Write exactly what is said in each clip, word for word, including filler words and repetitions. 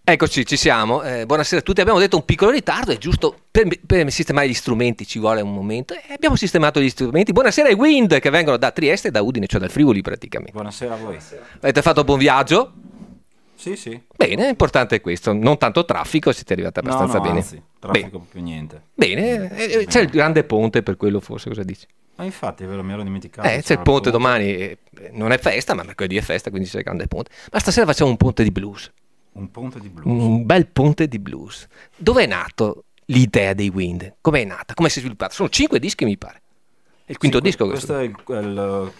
Eccoci, ci siamo. Eh, buonasera a tutti. Abbiamo detto un piccolo ritardo, è giusto per, per sistemare gli strumenti ci vuole un momento. E abbiamo sistemato gli strumenti. Buonasera ai Wind che vengono da Trieste e da Udine, cioè dal Friuli praticamente. Buonasera a voi. Buonasera. Avete fatto buon viaggio? Sì, sì. Bene, l'importante è questo. Non tanto traffico, siete arrivati abbastanza no, no, bene. Anzi, traffico Bene. più niente. Bene, eh, c'è il grande ponte per quello forse, cosa dici? Ma infatti è vero, mi ero dimenticato. Eh, c'è il ponte domani, eh, non è festa, ma mercoledì è festa, quindi c'è il grande ponte. Ma stasera facciamo un ponte di blues. Un ponte di blues. Un bel ponte di blues. Dove è nato l'idea dei Wind? Com'è nata? Come si è sviluppata? Sono cinque dischi mi pare. È il quinto sì, disco. Questo è il, è, il,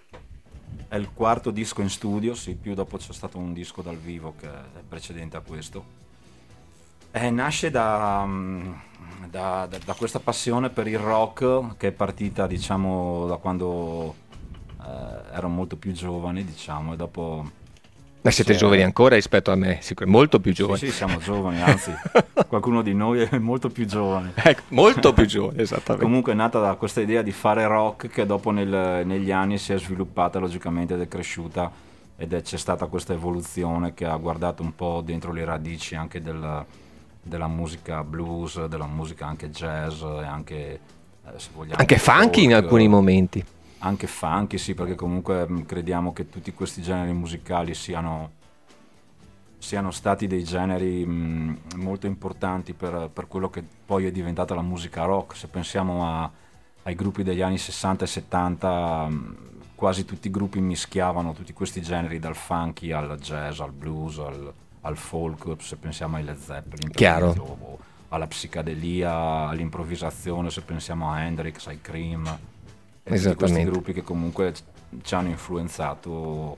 è il quarto disco in studio, sì, più dopo c'è stato un disco dal vivo che è precedente a questo. Eh, nasce da, da, da, da questa passione per il rock che è partita, diciamo, da quando eh, ero molto più giovane, diciamo, e dopo... Ma siete Sì, giovani eh. ancora rispetto a me, sicur- molto più giovani. Sì, sì, siamo giovani, anzi, qualcuno di noi è molto più giovane. Ecco, molto più giovani, esattamente. Comunque è nata da questa idea di fare rock che dopo nel, negli anni si è sviluppata logicamente ed è cresciuta ed è, c'è stata questa evoluzione che ha guardato un po' dentro le radici anche del, della musica blues, della musica anche jazz e anche, eh, se vogliamo... Anche funky folk, in alcuni momenti. Anche funky, sì, perché comunque mh, crediamo che tutti questi generi musicali siano, siano stati dei generi mh, molto importanti per, per quello che poi è diventata la musica rock. Se pensiamo a, ai gruppi degli anni sessanta e settanta, mh, quasi tutti i gruppi mischiavano tutti questi generi, dal funky al jazz, al blues, al, al folk, se pensiamo ai Led Zeppelin, per Chiaro. esempio, o alla psicadelia, all'improvvisazione, se pensiamo a Hendrix, ai Cream. E tutti questi gruppi che comunque ci hanno influenzato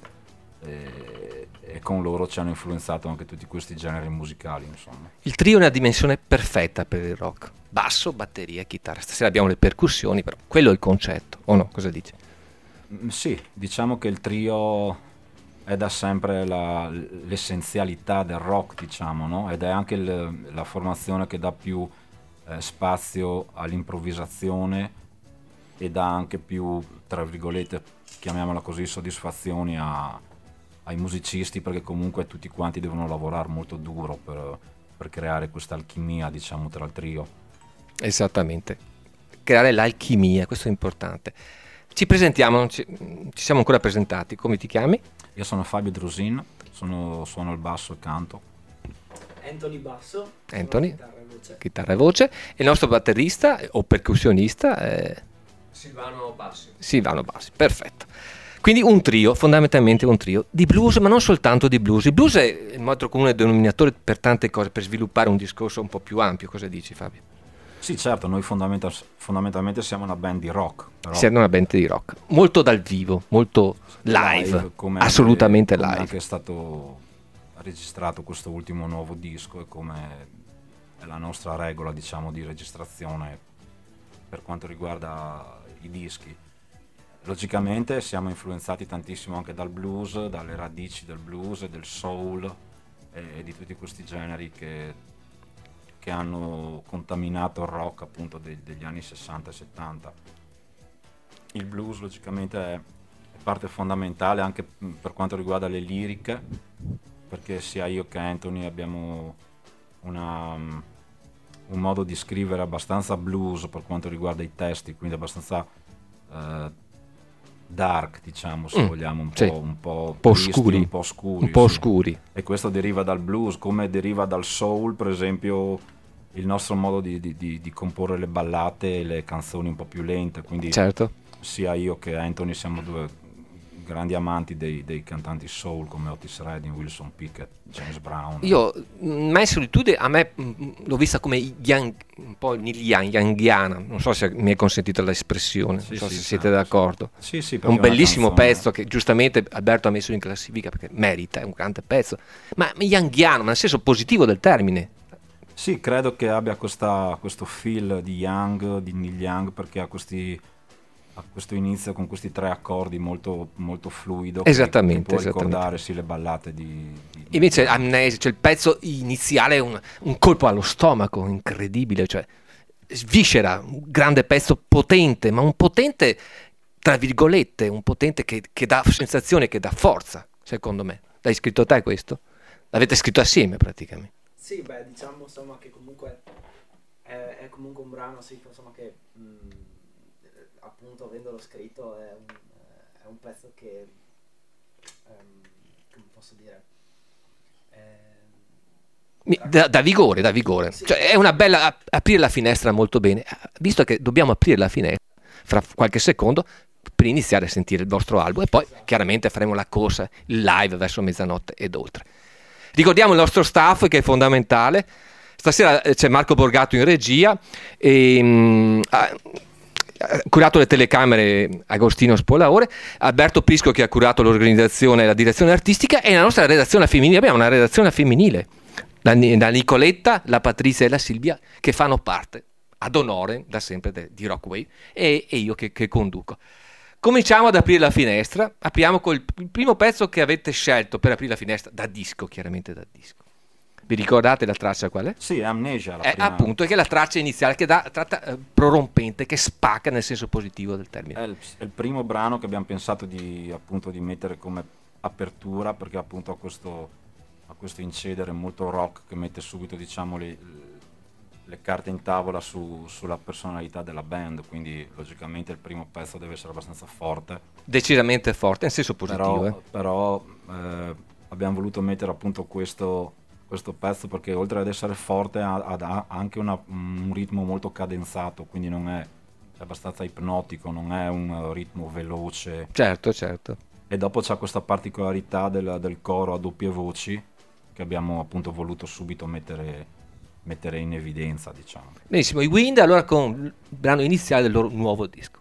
e, e con loro ci hanno influenzato anche tutti questi generi musicali, insomma. Il trio è una dimensione perfetta per il rock. Basso, batteria e chitarra. Stasera abbiamo le percussioni, però quello è il concetto, o no? Cosa dici? Mm, sì, diciamo che il trio è da sempre la, l'essenzialità del rock, diciamo, no? Ed è anche il, la formazione che dà più eh, spazio all'improvvisazione e dà anche più, tra virgolette, chiamiamola così, soddisfazioni a, ai musicisti, perché comunque tutti quanti devono lavorare molto duro per, per creare questa alchimia, diciamo, tra il trio. Esattamente, creare l'alchimia, questo è importante. Ci presentiamo, non ci, ci siamo ancora presentati, come ti chiami? Io sono Fabio Drusin, sono, suono il basso e canto. Anthony Basso, Anthony, chitarra e voce. chitarra e voce, e il nostro batterista o percussionista è Silvano Bassi. Silvano Bassi, perfetto. Quindi un trio, fondamentalmente un trio di blues, ma non soltanto di blues. Il blues è il nostro comune denominatore per tante cose, per sviluppare un discorso un po' più ampio. Cosa dici, Fabio? Sì, certo, noi fondamental, fondamentalmente siamo una band di rock. Però Siamo una band di rock, molto dal vivo, molto live, come assolutamente anche, come live. anche è stato registrato questo ultimo nuovo disco e come è la nostra regola, diciamo, di registrazione per quanto riguarda i dischi. Logicamente siamo influenzati tantissimo anche dal blues, dalle radici del blues e del soul e, e di tutti questi generi che, che hanno contaminato il rock appunto de, degli anni sessanta e settanta. Il blues logicamente è, è parte fondamentale anche per quanto riguarda le liriche, perché sia io che Anthony abbiamo una... un modo di scrivere abbastanza blues per quanto riguarda i testi, quindi abbastanza eh, dark, diciamo, se Mm, vogliamo, un sì. po', un po', Un po' tristi, oscuri, un po' scuri, un po' sì. oscuri. E questo deriva dal blues, come deriva dal soul, per esempio, il nostro modo di, di, di, di comporre le ballate e le canzoni un po' più lente, quindi Certo. sia io che Anthony siamo due grandi amanti dei, dei cantanti soul come Otis Redding, Wilson Pickett, James Brown. Io, My Solitude, a me mh, l'ho vista come young, un po' Neil Young, youngiana, non so se mi è consentita l'espressione, Sì, non so sì, se sì, siete sì. d'accordo. Sì, sì, È perché un bellissimo canzone- pezzo che giustamente Alberto ha messo in classifica perché merita, è un grande pezzo, ma youngiano, ma nel senso positivo del termine. Sì, credo che abbia questa, questo feel di Young, di Neil Young, perché ha questi ha questo inizio con questi tre accordi molto, molto fluido, che- Esattamente, che può esattamente. ricordare sì, le ballate di, di Invece Amnesia, cioè il pezzo iniziale è un, un colpo allo stomaco incredibile, cioè sviscera, un grande pezzo potente, ma un potente tra virgolette, un potente che, che dà sensazione, che dà forza, secondo me. L'hai scritto te questo? L'avete scritto assieme praticamente. Sì, beh, diciamo insomma che comunque è, è comunque un brano, sì, insomma che mh, appunto avendolo scritto è un, è un pezzo che, um, come posso dire, è... Da, da vigore, da vigore. Sì. Cioè, è una bella aprire la finestra molto bene, visto che dobbiamo aprire la finestra fra qualche secondo per iniziare a sentire il vostro album e poi esatto. chiaramente faremo la corsa, il live verso mezzanotte ed oltre. Ricordiamo il nostro staff che è fondamentale. Stasera c'è Marco Borgato in regia e mh, ha curato le telecamere Agostino Spolaore, Alberto Pisco che ha curato l'organizzazione e la direzione artistica, e la nostra redazione femminile. Abbiamo una redazione femminile, la, la Nicoletta, la Patrizia e la Silvia, che fanno parte ad onore da sempre de, di Rockwave, e, e io che, che conduco. Cominciamo ad aprire la finestra. Apriamo col il primo pezzo che avete scelto per aprire la finestra, da disco, chiaramente da disco. Vi ricordate la traccia qual è? Sì, è Amnesia. La è prima... appunto, è che è la traccia iniziale che dà tratta eh, prorompente, che spacca nel senso positivo del termine. È il, è il primo brano che abbiamo pensato di appunto di mettere come apertura, perché appunto ha questo, ha questo incedere molto rock che mette subito, diciamo, le, le carte in tavola su, sulla personalità della band, quindi logicamente il primo pezzo deve essere abbastanza forte. Decisamente forte, in senso positivo. Però, eh. però eh, abbiamo voluto mettere appunto questo questo pezzo perché oltre ad essere forte ha, ha anche una, un ritmo molto cadenzato, quindi non è, è abbastanza ipnotico, non è un ritmo veloce. Certo, certo. E dopo c'ha questa particolarità del, del coro a doppie voci che abbiamo appunto voluto subito mettere, mettere in evidenza, diciamo. Benissimo, i Wind allora con il brano iniziale del loro nuovo disco.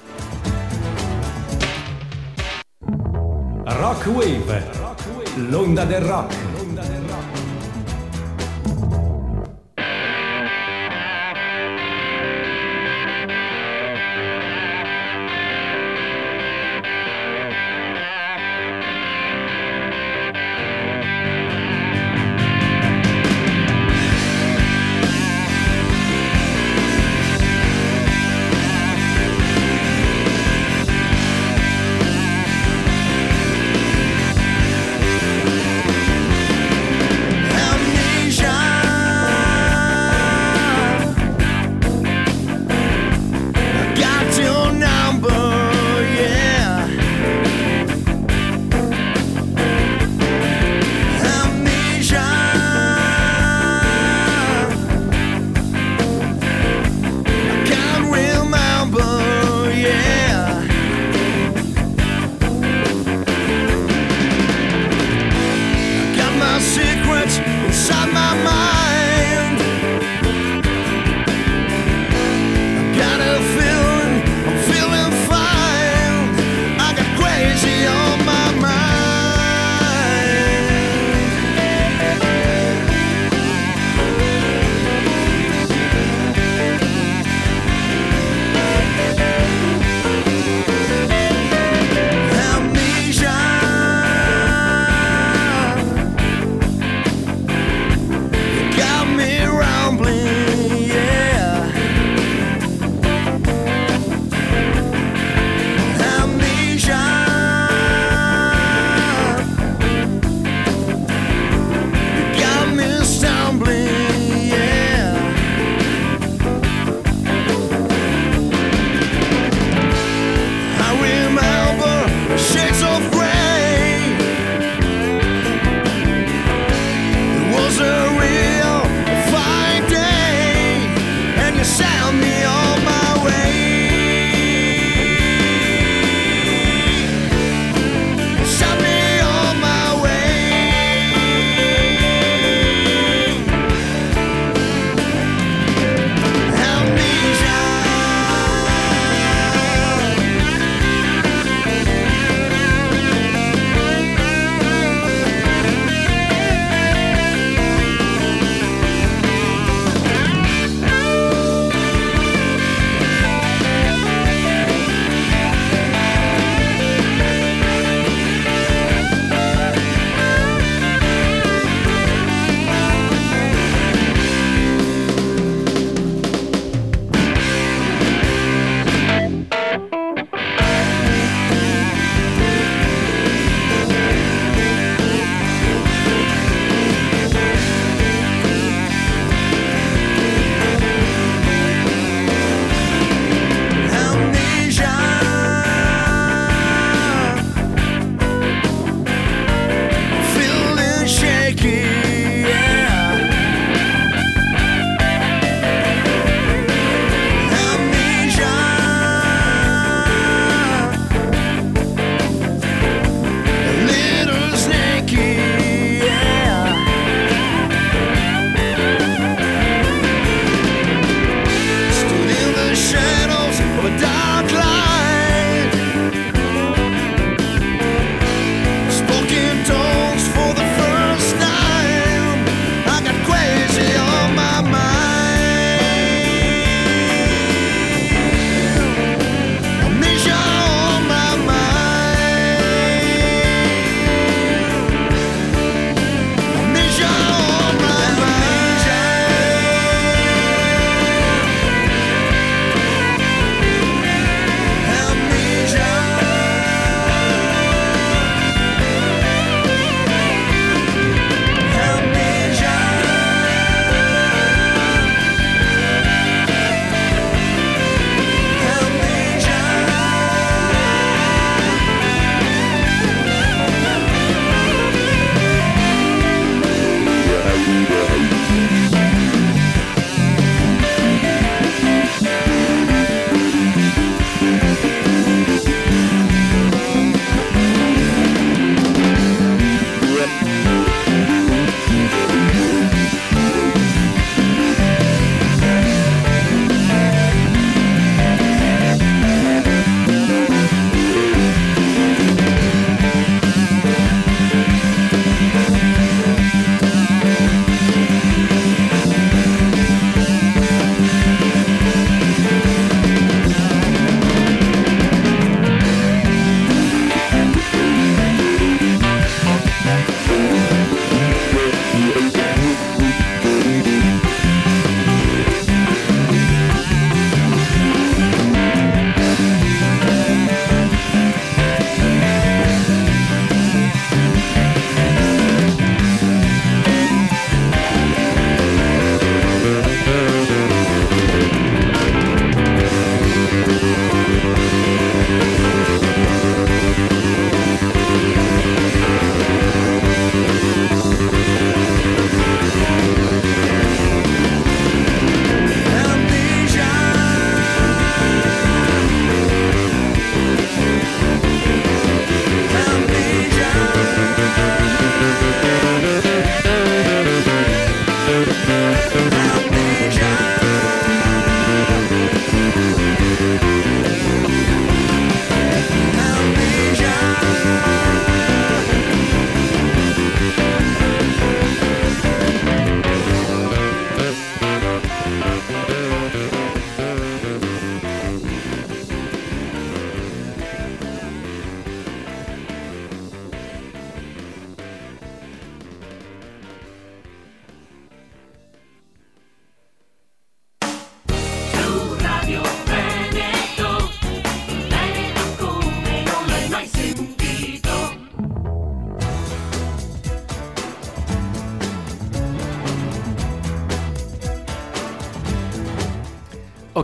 Rockwave, l'onda del rock.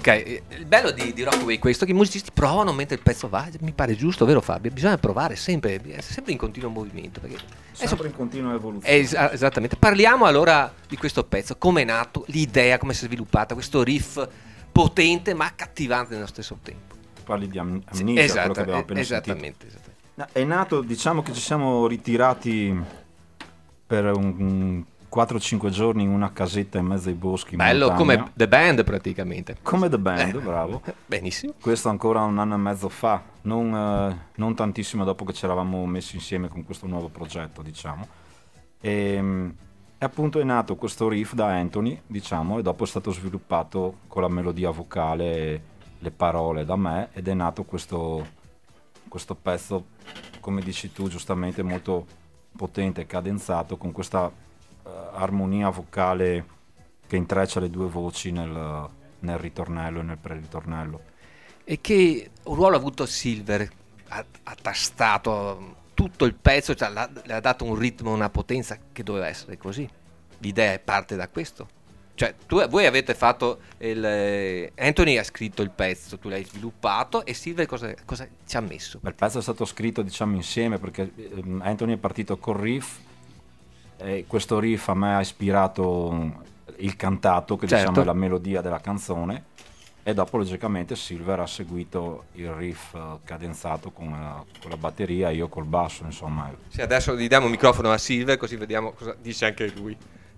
Ok, il bello di, di Rockaway è questo, che i musicisti provano mentre il pezzo va, mi pare giusto, vero Fabio? Bisogna provare sempre, essere sempre in continuo movimento. Perché Sempre in continua evoluzione. Es- esattamente. Parliamo allora di questo pezzo, come è nato, l'idea, come si è sviluppata, questo riff potente ma accattivante nello stesso tempo. Parli di am- Sì, Amnesia, esatto, quello che abbiamo appena esattamente, sentito. esattamente. No, è nato, diciamo che ci siamo ritirati per un, un quattro cinque giorni in una casetta in mezzo ai boschi. in Bello, montagna. come The Band praticamente. Come The Band, Eh, bravo. Benissimo. Questo ancora un anno e mezzo fa, non, eh, non tantissimo dopo che ci eravamo messi insieme con questo nuovo progetto, diciamo. E, e appunto è nato questo riff da Anthony, diciamo, e dopo è stato sviluppato con la melodia vocale e le parole da me, ed è nato questo, questo pezzo, come dici tu giustamente, molto potente e cadenzato, con questa uh, armonia vocale che intreccia le due voci nel, nel ritornello e nel pre-ritornello. E che ruolo ha avuto Silver? Ha, ha tastato tutto il pezzo, cioè, l'ha- le ha dato un ritmo, una potenza che doveva essere così. L'idea parte da questo. Cioè, tu, voi avete fatto il, eh, Anthony ha scritto il pezzo, tu l'hai sviluppato, e Silver cosa, cosa ci ha messo? Il pezzo è stato scritto, diciamo, insieme, perché ehm, Anthony è partito col riff, e questo riff a me ha ispirato il cantato, che Certo. diciamo è la melodia della canzone, e dopo logicamente Silver ha seguito il riff eh, cadenzato con, eh, con la batteria, io col basso, insomma. Sì, adesso gli diamo il microfono a Silver, così vediamo cosa dice anche lui.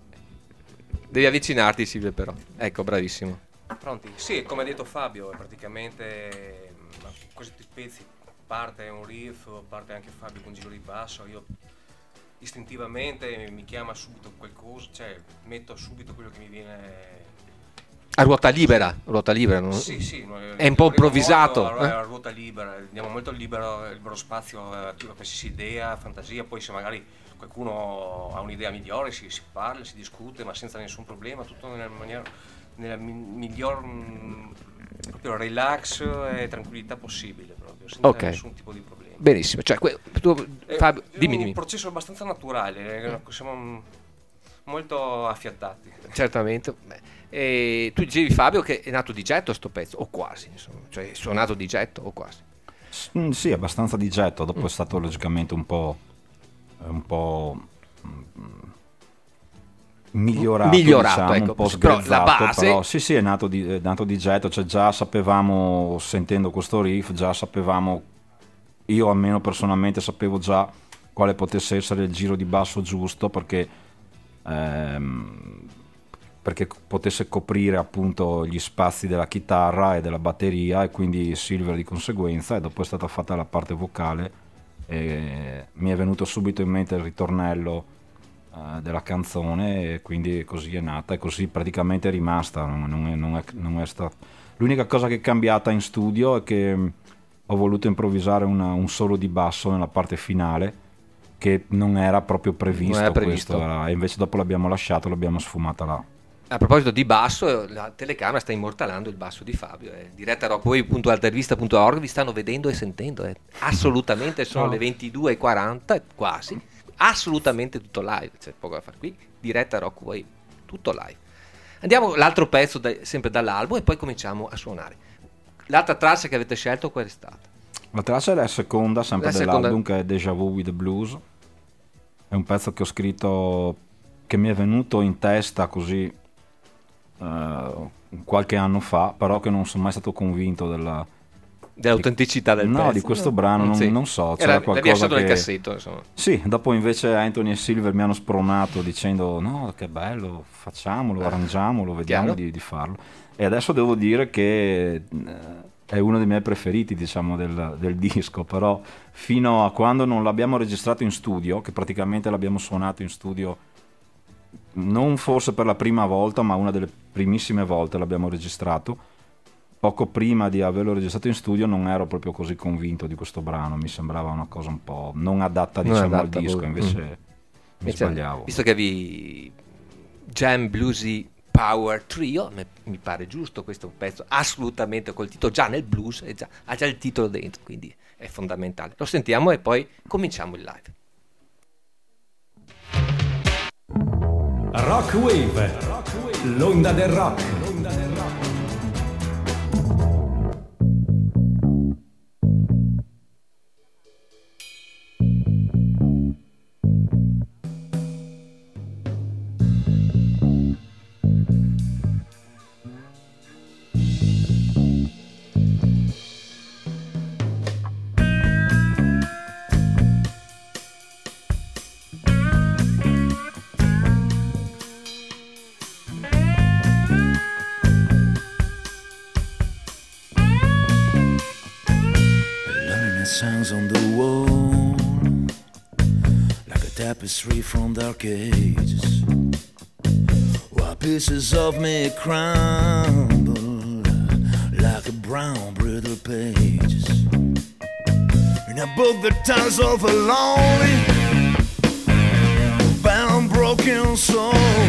Devi avvicinarti, Silver, però. Ecco, bravissimo. Pronti? Sì, come ha detto Fabio, praticamente mh, questi pezzi parte un riff, parte anche Fabio con giro di basso, io istintivamente mi chiama subito qualcosa, cioè metto subito quello che mi viene. A ruota libera, ruota libera, no? Sì, sì, noi È un po' lavoriamo improvvisato, molto a, eh? a ruota libera, diamo molto libero, libero spazio a qualsiasi idea, fantasia, poi se magari qualcuno ha un'idea migliore si, si parla, si discute, ma senza nessun problema, tutto nella maniera, nella mi- miglior mh, proprio relax e tranquillità possibile, proprio, senza Ok. nessun tipo di problema. Benissimo. Cioè, que- tu, È Fabio, dimmi, un dimmi. processo abbastanza naturale, eh, siamo mh, molto affiatati. Certamente. Beh, e tu dicevi, Fabio, che è nato di getto sto pezzo, o quasi, insomma. Cioè, è suonato di getto, o quasi. S- mm, sì, abbastanza di getto, dopo è stato logicamente un po', eh, un po' mm, migliorato, Migliorato, diciamo, ecco, un po' però la sgrezzato, base- però sì, sì, è nato di, è nato di getto, cioè già sapevamo, sentendo questo riff, già sapevamo, io almeno personalmente sapevo già quale potesse essere il giro di basso giusto, perché ehm, perché potesse coprire appunto gli spazi della chitarra e della batteria, e quindi Silver di conseguenza, e dopo è stata fatta la parte vocale e mi è venuto subito in mente il ritornello eh, della canzone, e quindi così è nata, e così praticamente è rimasta, non, non è, non è, non è stata. L'unica cosa che è cambiata in studio è che mh, ho voluto improvvisare una- un solo di basso nella parte finale, che non era proprio previsto, Non era previsto. questo era- e invece dopo l'abbiamo lasciato, l'abbiamo sfumata là. A proposito di basso, la telecamera sta immortalando il basso di Fabio. È diretta rockaway punto altervista punto org, vi stanno vedendo e sentendo. eh. Assolutamente sono le ventidue e quaranta, quasi. Assolutamente tutto live. C'è poco da fare qui. Diretta Rockaway, tutto live. Andiamo all'altro pezzo, da- sempre dall'album, e poi cominciamo a suonare. L'altra traccia che avete scelto qual è stata? La traccia è la seconda, sempre La dell'album, seconda. che è Deja Vu with the Blues. È un pezzo che ho scritto, che mi è venuto in testa così eh, qualche anno fa, però che non sono mai stato convinto della, Dell'autenticità del no, pezzo? di questo brano, non- Sì. non so, Era, c'era l'avevi qualcosa lasciato nel che- cassetto, insomma. Sì, dopo invece Anthony e Silver mi hanno spronato dicendo no, che bello, facciamolo, arrangiamolo, vediamo Chiaro. di, di farlo. E adesso devo dire che eh, è uno dei miei preferiti, diciamo, del, del disco, però fino a quando non l'abbiamo registrato in studio, che praticamente l'abbiamo suonato in studio, non forse per la prima volta, ma una delle primissime volte l'abbiamo registrato, poco prima di averlo registrato in studio non ero proprio così convinto di questo brano, mi sembrava una cosa un po' non adatta, Non diciamo, adatta, al disco, boh. invece Mm. mi Invece, sbagliavo. visto che vi Jam Bluesy Power Trio, me- mi pare giusto questo pezzo, assolutamente col titolo già nel blues, è già- ha già il titolo dentro, quindi è fondamentale. Lo sentiamo e poi cominciamo il live. Rockwave, l'onda del rock. face hangs on the wall like a tapestry from dark ages, while pieces of me crumble like a brown brittle pages in a book that tells of a lonely, bound, broken soul.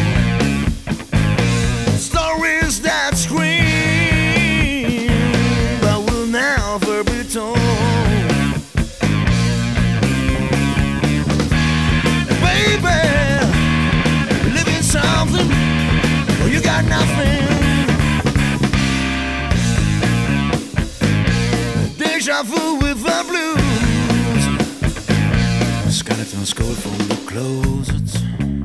Stories that scream but will never be told. Baby, live in something where you got nothing. Deja vu with the blues. Skeletons call from the closets,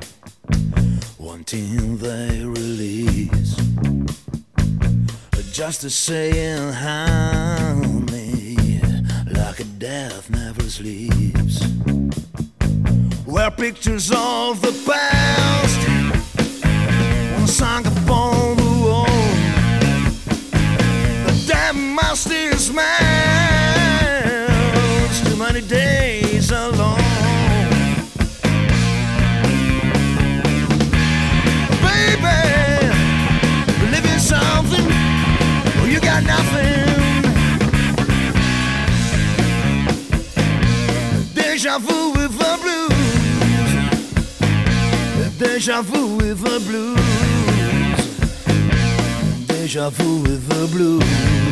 wanting they release. Just to saying how me, like a death never sleeps. Where pictures of the past once hung upon the wall. The damn musty smells too many days alone. Something, well, you got nothing. Deja vu with the blues. Deja vu with the blues. Deja vu with the blues.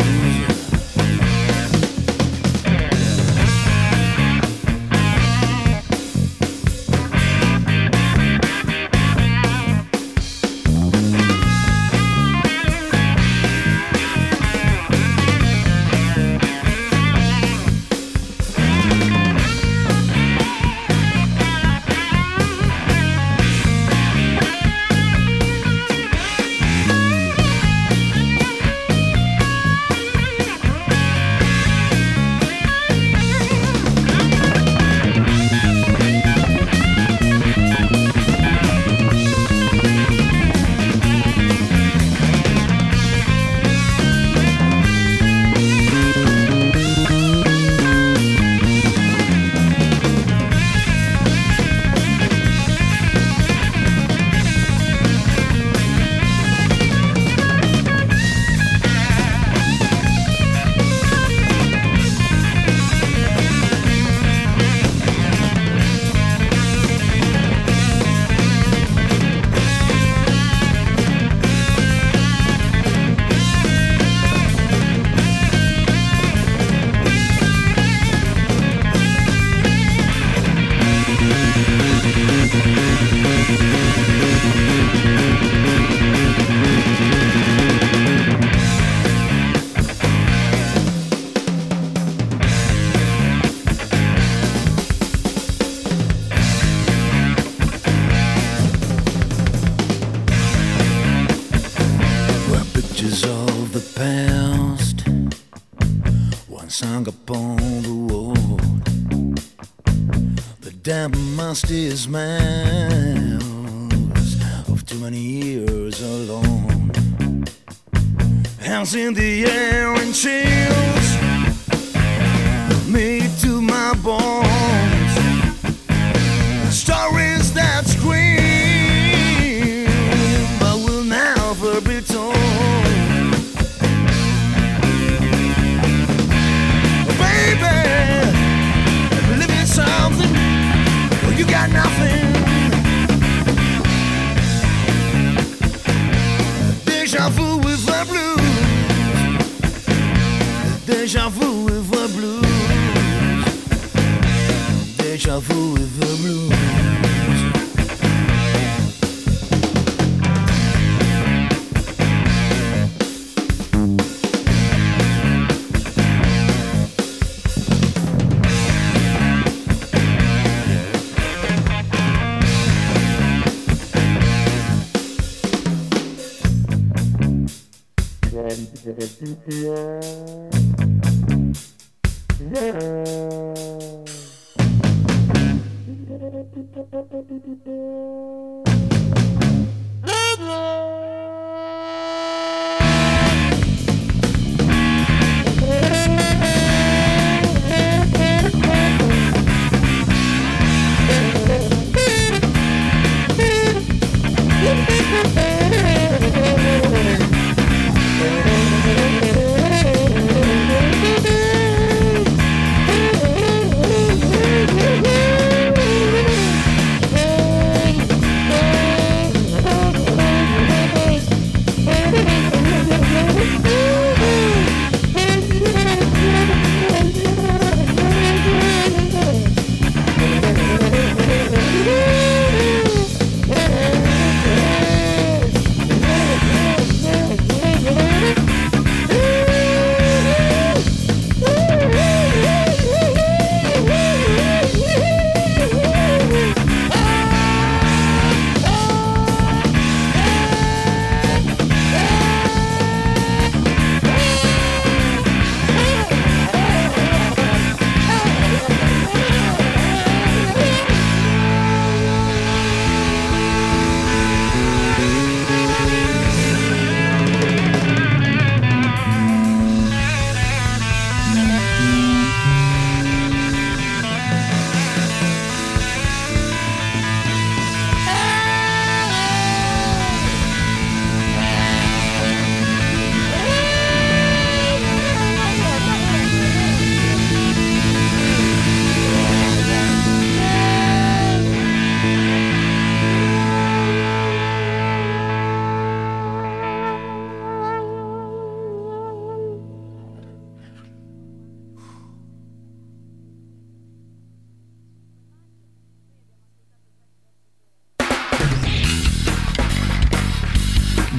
Musty smells of too many years alone. Hands in the air and chills me to my bones. Stories that scream but will never be told. Baby, live in something. You got nothing. Deja vu with the blues. Deja vu with the blues. Deja vu with the blues.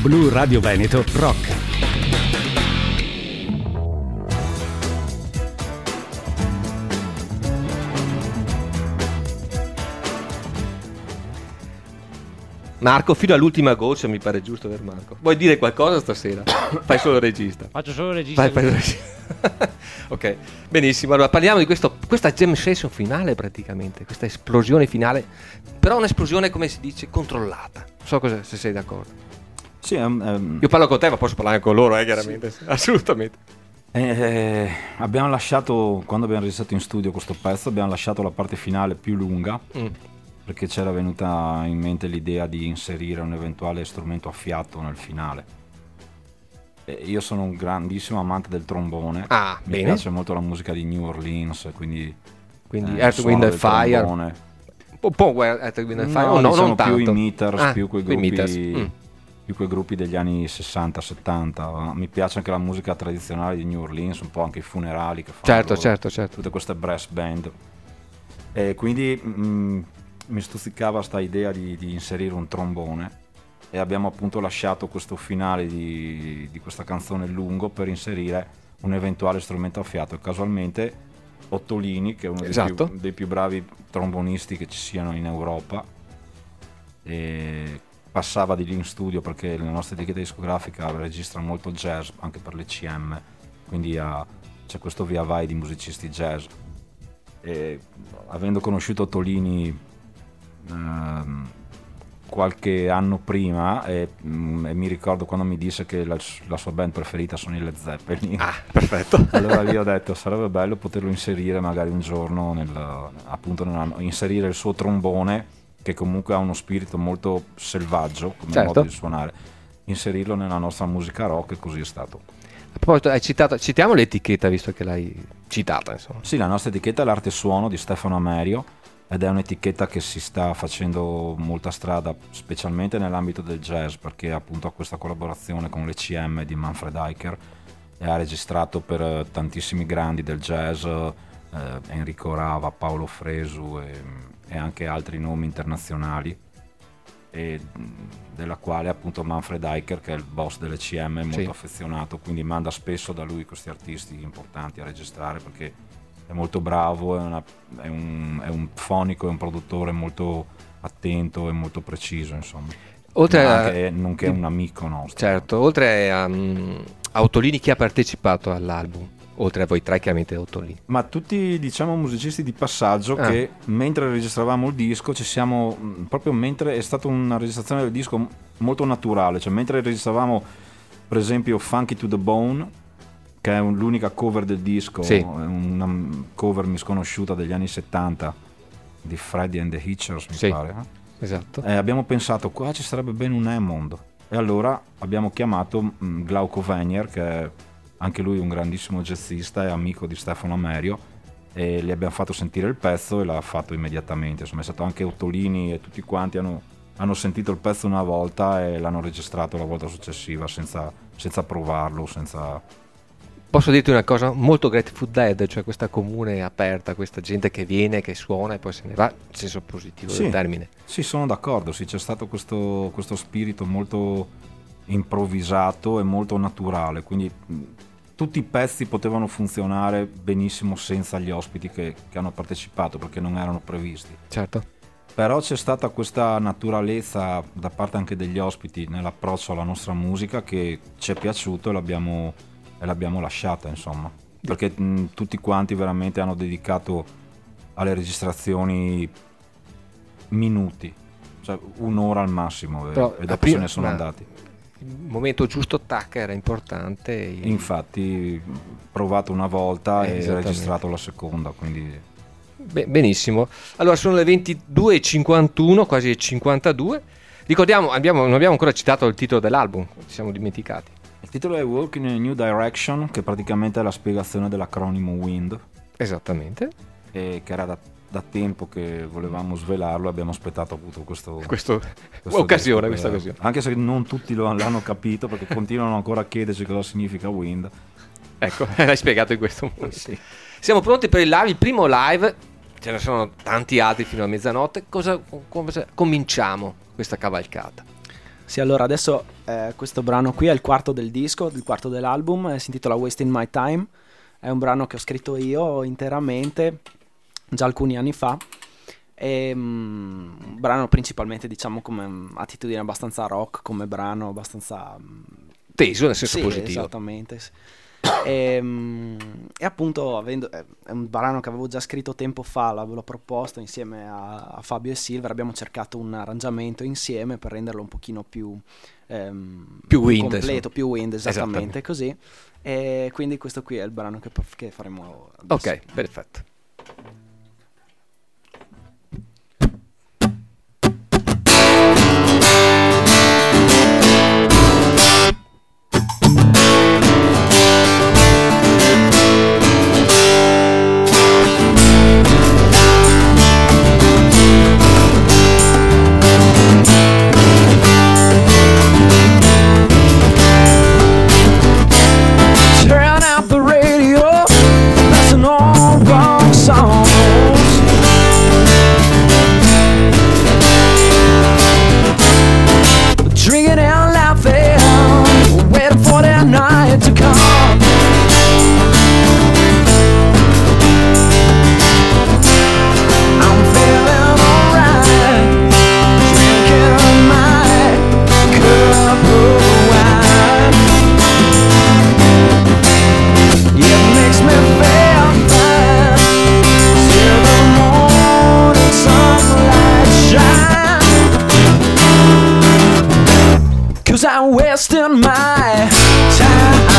Blu Radio Veneto Rock. Marco, fino all'ultima goccia mi pare giusto per Marco. Vuoi dire qualcosa stasera? Fai solo il regista. Faccio solo il regista. Fai, fai il regista. Ok, benissimo. Allora parliamo di questo, questa jam session finale praticamente, questa esplosione finale, però un'esplosione, come si dice, controllata. Non so cosa, se sei d'accordo. Sì, um, um, Io parlo con te, ma posso parlare con loro, eh, chiaramente. Sì. Assolutamente. Eh, abbiamo lasciato, quando abbiamo registrato in studio questo pezzo, abbiamo lasciato la parte finale più lunga. Mm. Perché c'era venuta in mente l'idea di inserire un eventuale strumento a fiato nel finale. E io sono un grandissimo amante del trombone. Ah, mi bene. piace molto la musica di New Orleans, quindi quindi eh, Earth, Wind and Fire. Trombone. Un po' Earth, Wind and Fire, no, o no, diciamo non tanto. Più i Meters, ah, più quei quei gruppi, meters. Mm. più quei gruppi degli anni sessanta settanta. Mi piace anche la musica tradizionale di New Orleans, un po' anche i funerali che fanno. Certo, loro, certo, certo. Tutte queste brass band. E quindi mh, mi stuzzicava sta idea di, di inserire un trombone e abbiamo appunto lasciato questo finale di, di questa canzone lungo per inserire un eventuale strumento a fiato e casualmente Ottolini, che è uno esatto. dei, più, dei più bravi trombonisti che ci siano in Europa, e passava di lì in studio perché la nostra etichetta discografica registra molto jazz anche per le C M, quindi ha, c'è questo via vai di musicisti jazz, e avendo conosciuto Ottolini ehm, qualche anno prima e, mm, e mi ricordo quando mi disse che la, la sua band preferita sono i Led Zeppelin. Ah, perfetto. Allora lì ho detto sarebbe bello poterlo inserire magari un giorno nel, appunto nella, inserire il suo trombone, che comunque ha uno spirito molto selvaggio come certo. modo di suonare, inserirlo nella nostra musica rock, e così è stato. A proposito, hai citato, citiamo l'etichetta visto che l'hai citata, insomma. Sì, la nostra etichetta è l'Arte Suono di Stefano Amerio, ed è un'etichetta che si sta facendo molta strada, specialmente nell'ambito del jazz, perché appunto ha questa collaborazione con le C M di Manfred Eicher e ha registrato per tantissimi grandi del jazz, eh, Enrico Rava, Paolo Fresu e, e anche altri nomi internazionali, e della quale appunto Manfred Eicher, che è il boss delle C M, è molto sì. affezionato, quindi manda spesso da lui questi artisti importanti a registrare, perché è molto bravo, è, una, è, un, è un fonico, è un produttore molto attento e molto preciso, insomma. Oltre Ma a, anche, nonché un amico nostro. Certo, oltre a, a Ottolini, chi ha partecipato all'album? Oltre a voi tre, chiaramente Ottolini. Ma tutti, diciamo, musicisti di passaggio ah. che mentre registravamo il disco ci siamo, proprio mentre è stata una registrazione del disco molto naturale, cioè mentre registravamo per esempio Funky to the Bone, che è un, l'unica cover del disco, sì. è una cover misconosciuta degli anni settanta di Freddie and the Hitchers, mi sì, pare. Eh? Esatto. E abbiamo pensato, qua ci sarebbe bene un Hammond. E allora abbiamo chiamato mh, Glauco Venier, che è anche lui un grandissimo jazzista e amico di Stefano Amerio, e gli abbiamo fatto sentire il pezzo e l'ha fatto immediatamente. Insomma, è stato anche Ottolini e tutti quanti hanno, hanno sentito il pezzo una volta e l'hanno registrato la volta successiva senza, senza provarlo, senza... Posso dirti una cosa molto Grateful Dead, cioè questa comune aperta, questa gente che viene, che suona e poi se ne va, nel senso positivo sì, del termine. Sì, sono d'accordo, sì, c'è stato questo, questo spirito molto improvvisato e molto naturale, quindi mh, tutti i pezzi potevano funzionare benissimo senza gli ospiti che, che hanno partecipato, perché non erano previsti. Certo. Però c'è stata questa naturalezza da parte anche degli ospiti nell'approccio alla nostra musica che ci è piaciuto e l'abbiamo... e l'abbiamo lasciata, insomma, perché mh, tutti quanti veramente hanno dedicato alle registrazioni minuti, cioè un'ora al massimo, però, e dopo prima, se ne sono andati. Il momento giusto, tac, era importante. E... Infatti provato una volta eh, e registrato la seconda, quindi... Be- benissimo, allora sono le ventidue e cinquantuno, quasi le cinquantadue. Ricordiamo, abbiamo, non abbiamo ancora citato il titolo dell'album, ci siamo dimenticati. Il titolo è Walk in a New Direction, che praticamente è la spiegazione dell'acronimo WIND. Esattamente. E che era da, da tempo che volevamo svelarlo, abbiamo aspettato appunto questo, questo, questo occasione, per, questa occasione. Anche se non tutti lo, l'hanno capito, perché continuano ancora a chiederci cosa significa WIND. Ecco, l'hai spiegato in questo modo. Sì. Siamo pronti per il live, il primo live, ce ne sono tanti altri fino a mezzanotte. Cosa, come, cominciamo questa cavalcata? Sì, allora adesso eh, questo brano qui è il quarto del disco, il quarto dell'album, eh, si intitola Wasting My Time, è un brano che ho scritto io interamente già alcuni anni fa, è um, un brano principalmente diciamo come um, attitudine abbastanza rock, come brano abbastanza um, teso nel senso sì, positivo. Esattamente, sì. E, um, e appunto avendo, è un brano che avevo già scritto tempo fa, l'avevo proposto insieme a, a Fabio e Silver, abbiamo cercato un arrangiamento insieme per renderlo un pochino più um, più wind, completo, insomma. più wind, esattamente, Esattamente. così. E quindi questo qui è il brano che, che faremo adesso. Ok, perfetto. Turn out the radio, listen all wrong songs. Drinking and laughing, waiting for that night to come. I'm feeling alright, drinking my cup of wine. It makes me feel fine till the morning sunlight shine. 'Cause I'm wasting my time.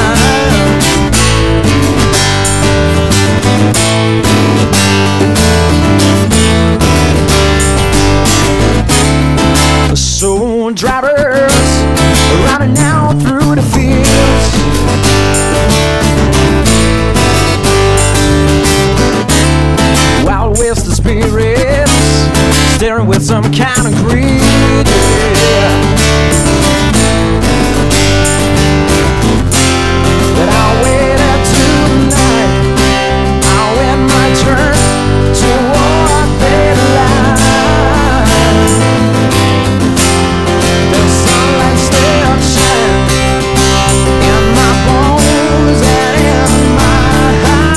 So drivers running out through the fields, wild west the spirits, staring with some kind of greed. Yeah. But I'll wait tonight, I'll wait my turn to walk that line. The sunlight still shines in my bones and in my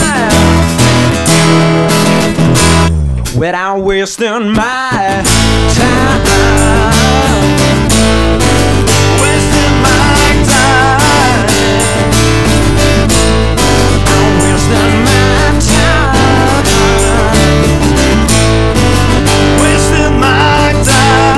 eyes, without wasting my time. Wasting my time. I'm wasting my time. Wasting my time.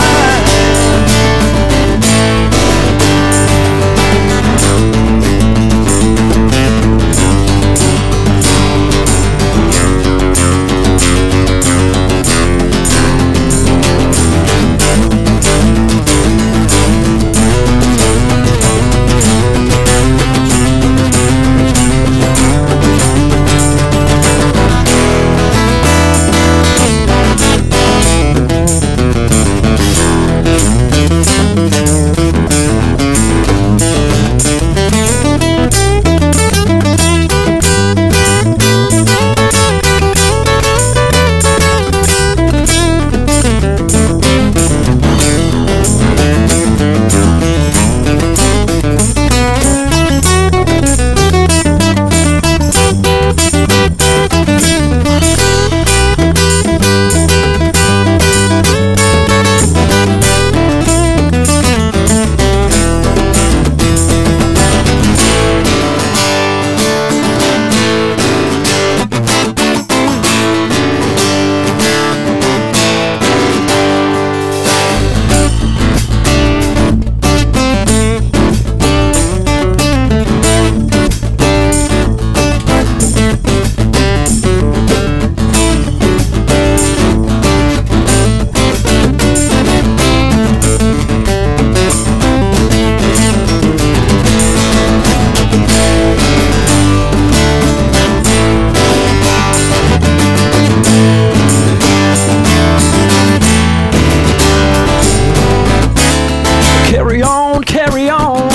Carry on, carry on,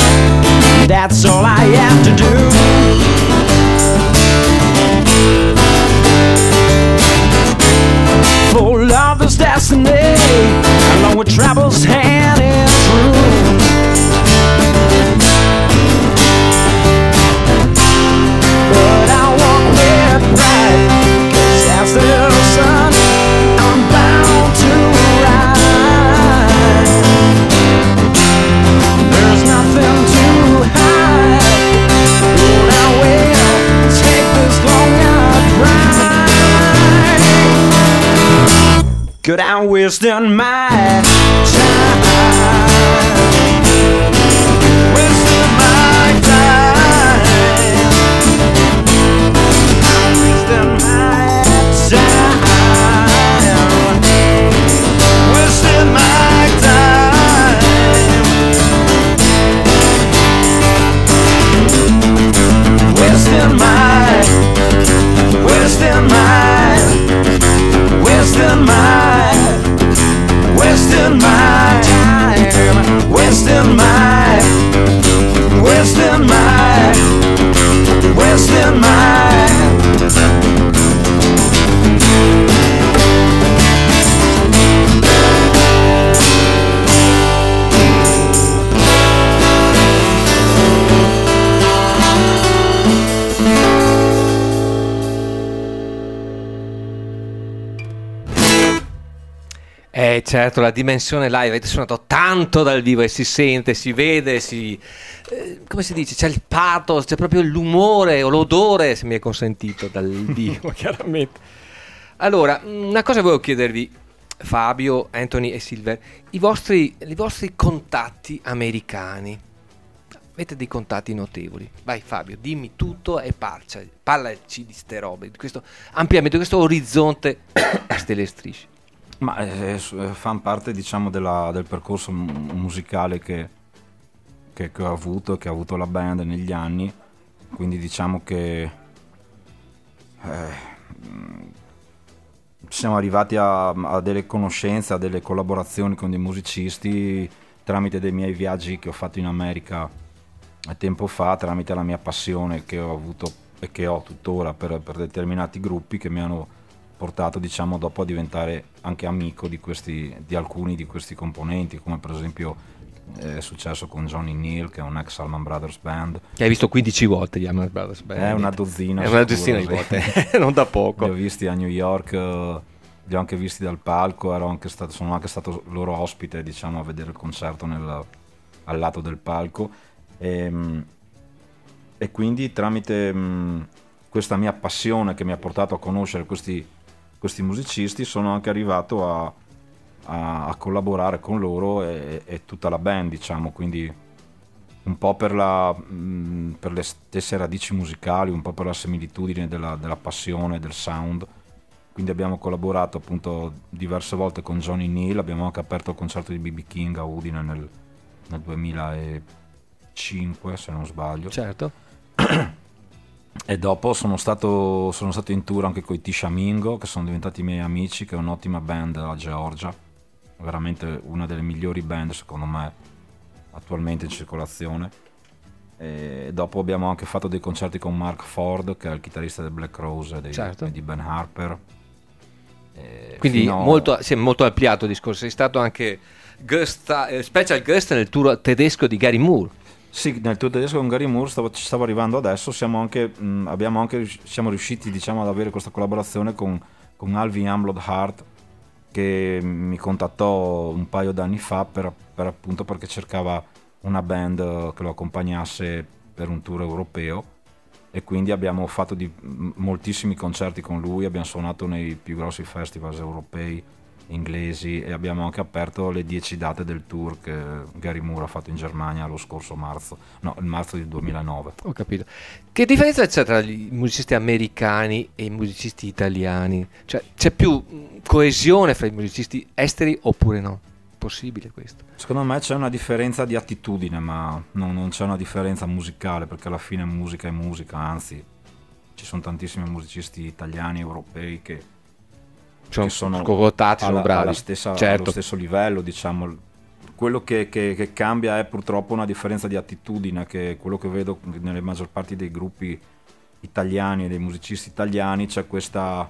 that's all I have to do. For love is destiny, along with travel's hand is through. 'cause I'm wasting my time, wasting my time, wasting my time, wasting my time, wasting my, wasting my, wasting my, wasting my time, wasting my, wasting my, wasting my. Eh certo, la dimensione live, avete suonato tanto dal vivo e si sente, si vede, si, eh, come si dice, c'è il pathos, c'è proprio l'umore o l'odore, se mi è consentito, dal vivo, chiaramente. Allora, una cosa volevo chiedervi, Fabio, Anthony e Silver, i vostri, i vostri contatti americani. Avete dei contatti notevoli. Vai Fabio, dimmi tutto e parcia, parlaci di ste robe, di questo ampliamento, di questo orizzonte a stelle e strisce. Ma eh, fanno parte, diciamo, della, del percorso musicale che, che, che ho avuto, che ha avuto la band negli anni, quindi diciamo che eh, siamo arrivati a, a delle conoscenze, a delle collaborazioni con dei musicisti tramite dei miei viaggi che ho fatto in America tempo fa, tramite la mia passione che ho avuto e che ho tuttora per, per determinati gruppi che mi hanno portato, diciamo, dopo a diventare anche amico di questi, di alcuni di questi componenti, come per esempio eh, è successo con Johnny Neal, che è un ex Allman Brothers Band, che hai visto quindici volte gli Allman Brothers Band. È una dozzina, è una dozzina di volte, non da poco. Li ho visti a New York, li ho anche visti dal palco, ero anche stato, sono anche stato loro ospite, diciamo, a vedere il concerto nel, al lato del palco, e, e quindi tramite mh, questa mia passione che mi ha portato a conoscere questi questi musicisti sono anche arrivato a, a, a collaborare con loro e, e tutta la band, diciamo, quindi un po' per, la, mh, per le stesse radici musicali, un po' per la similitudine della, della passione, del sound, quindi abbiamo collaborato appunto diverse volte con Johnny Neal, abbiamo anche aperto il concerto di B B King a Udine nel, nel duemilacinque, se non sbaglio. Certo. E dopo sono stato, sono stato in tour anche con i Tisha Mingo, che sono diventati i miei amici, che è un'ottima band a Georgia, veramente una delle migliori band secondo me attualmente in circolazione. E dopo abbiamo anche fatto dei concerti con Mark Ford, che è il chitarrista del Black Rose e, dei, certo. e di Ben Harper. E quindi fino... molto, si è molto ampliato il discorso, sei stato anche guest, eh, special guest nel tour tedesco di Gary Moore. Sì, nel tour tedesco con Gary Moore stavo, ci stavo arrivando adesso, siamo anche, mh, abbiamo anche, siamo riusciti, diciamo, ad avere questa collaborazione con, con Alvin Amblod Hart, che mi contattò un paio d'anni fa per, per appunto perché cercava una band che lo accompagnasse per un tour europeo, e quindi abbiamo fatto di, moltissimi concerti con lui, abbiamo suonato nei più grossi festival europei, inglesi, e abbiamo anche aperto le dieci date del tour che Gary Moore ha fatto in Germania lo scorso marzo, no, il marzo del duemilanove. Ho capito. Che differenza c'è tra i musicisti americani e i musicisti italiani? Cioè, c'è più coesione fra i musicisti esteri oppure no? Possibile questo? Secondo me c'è una differenza di attitudine, ma no, non c'è una differenza musicale, perché alla fine musica è musica, anzi ci sono tantissimi musicisti italiani, europei che sono, che sono scocottati, sono alla, bravi, alla stessa, certo. allo stesso livello, diciamo. Quello che, che, che cambia è purtroppo una differenza di attitudine, che quello che vedo nelle maggior parti dei gruppi italiani e dei musicisti italiani, c'è questa,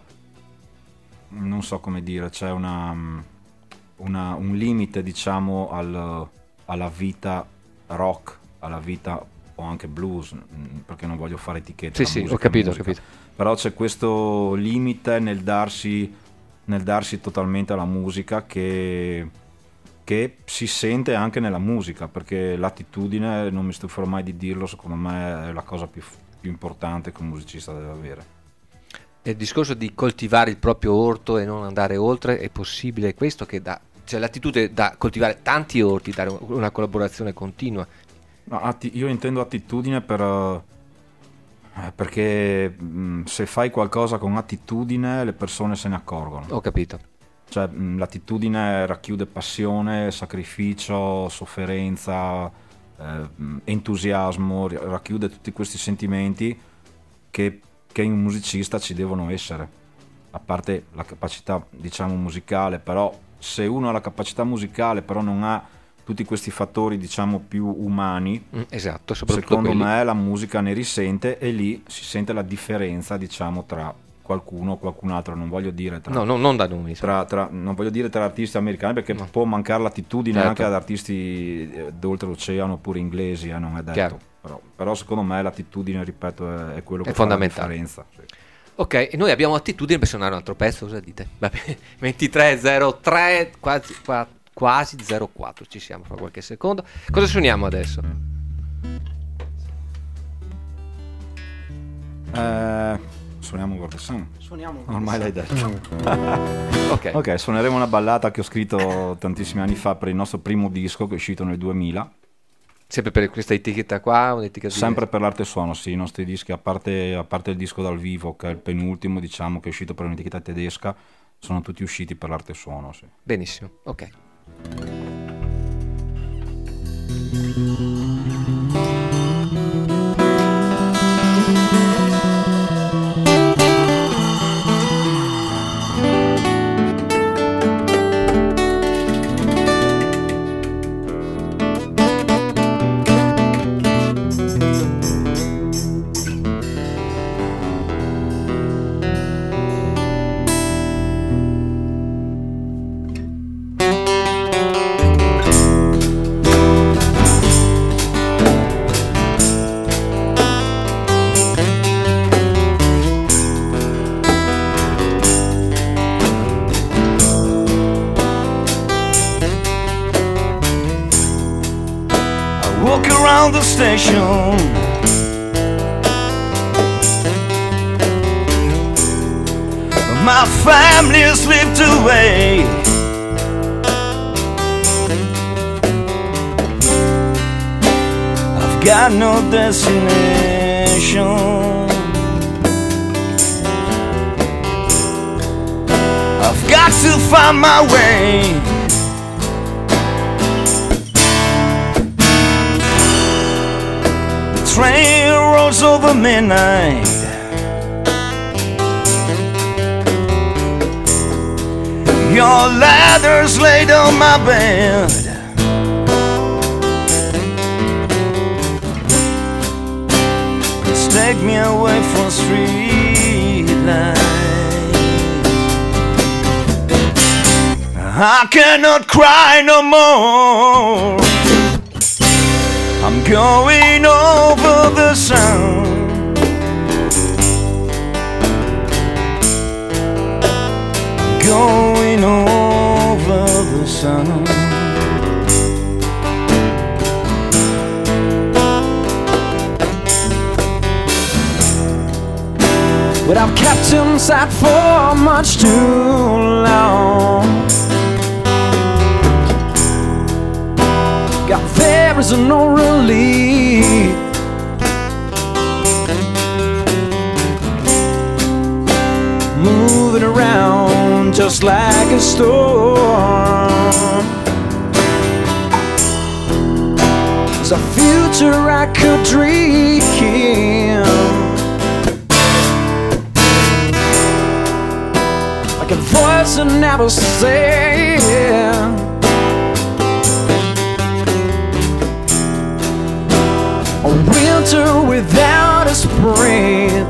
non so come dire, c'è una, una un limite, diciamo, al, alla vita rock, alla vita o anche blues, perché non voglio fare etichette. Sì, sì, ho capito, ho capito. Però c'è questo limite nel darsi nel darsi totalmente alla musica che, che si sente anche nella musica, perché l'attitudine, non mi stuferò mai di dirlo, secondo me è la cosa più, più importante che un musicista deve avere. il discorso di coltivare il proprio orto e non andare oltre, è possibile questo che dà, cioè l'attitudine da coltivare tanti orti, dare una collaborazione continua? No, atti- io intendo attitudine per, eh, perché mh, se fai qualcosa con attitudine le persone se ne accorgono. Ho capito. Cioè mh, l'attitudine racchiude passione, sacrificio, sofferenza, eh, mh, entusiasmo, ri- racchiude tutti questi sentimenti che, che in un musicista ci devono essere, a parte la capacità diciamo musicale. Però se uno ha la capacità musicale però non ha tutti questi fattori diciamo più umani, Mm, esatto, soprattutto secondo quelli. me la musica ne risente, e lì si sente la differenza diciamo tra qualcuno o qualcun altro. Non voglio dire tra, No, no, non da nomi. tra, tra non voglio dire tra artisti americani, perché No. può mancare l'attitudine Certo. anche ad artisti eh, d'oltreoceano oppure inglesi, eh, non è detto. Chiaro. Però, però secondo me l'attitudine, ripeto, è, è quello È che fa la fondamentale. differenza. Sì. Ok, e noi abbiamo attitudine per suonare un altro pezzo, cosa dite? Va bene, ventitré zero tre, quasi, qua- quasi zero quattro, ci siamo fra qualche secondo. Cosa suoniamo adesso? Eh, suoniamo World of Sun. Suoniamo. Ormai l'hai detto. Ok, Ok, suoneremo una ballata che ho scritto tantissimi anni fa per il nostro primo disco che è uscito nel duemila. sempre per questa etichetta qua, un'etichetta Sempre per l'arte suono, sì, i nostri dischi, a parte, a parte il disco dal vivo, che è il penultimo, diciamo, che è uscito per un'etichetta tedesca, sono tutti usciti per l'arte suono, sì. Benissimo, ok. Walk around the station, my family slipped away. I've got no destination. I've got to find my way. Train rolls over midnight. Your ladder's laid on my bed. Just take me away from street lights. I cannot cry no more. I'm going over the sun. Going over the sun. But I've kept inside for much too long. God, there is no relief. Moving around just like a storm. There's a future I could dream, like a voice that never said. A winter without a spring.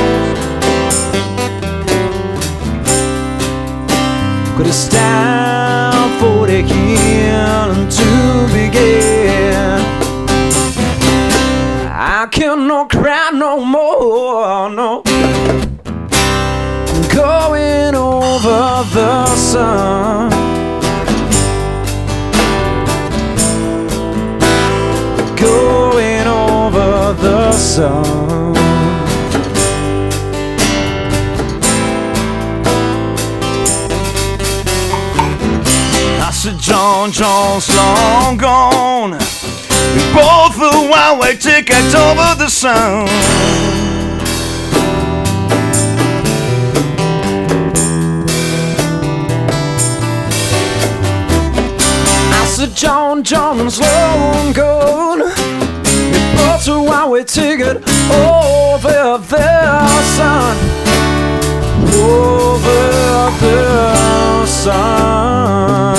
But it's time for the healing to begin. I cannot cry no more, no. I'm going over the sun. Going over the sun. said John John's long gone. We both a one-way ticket over the sun. I said John John's long gone. We both a one-way ticket over there, son. Over the sun.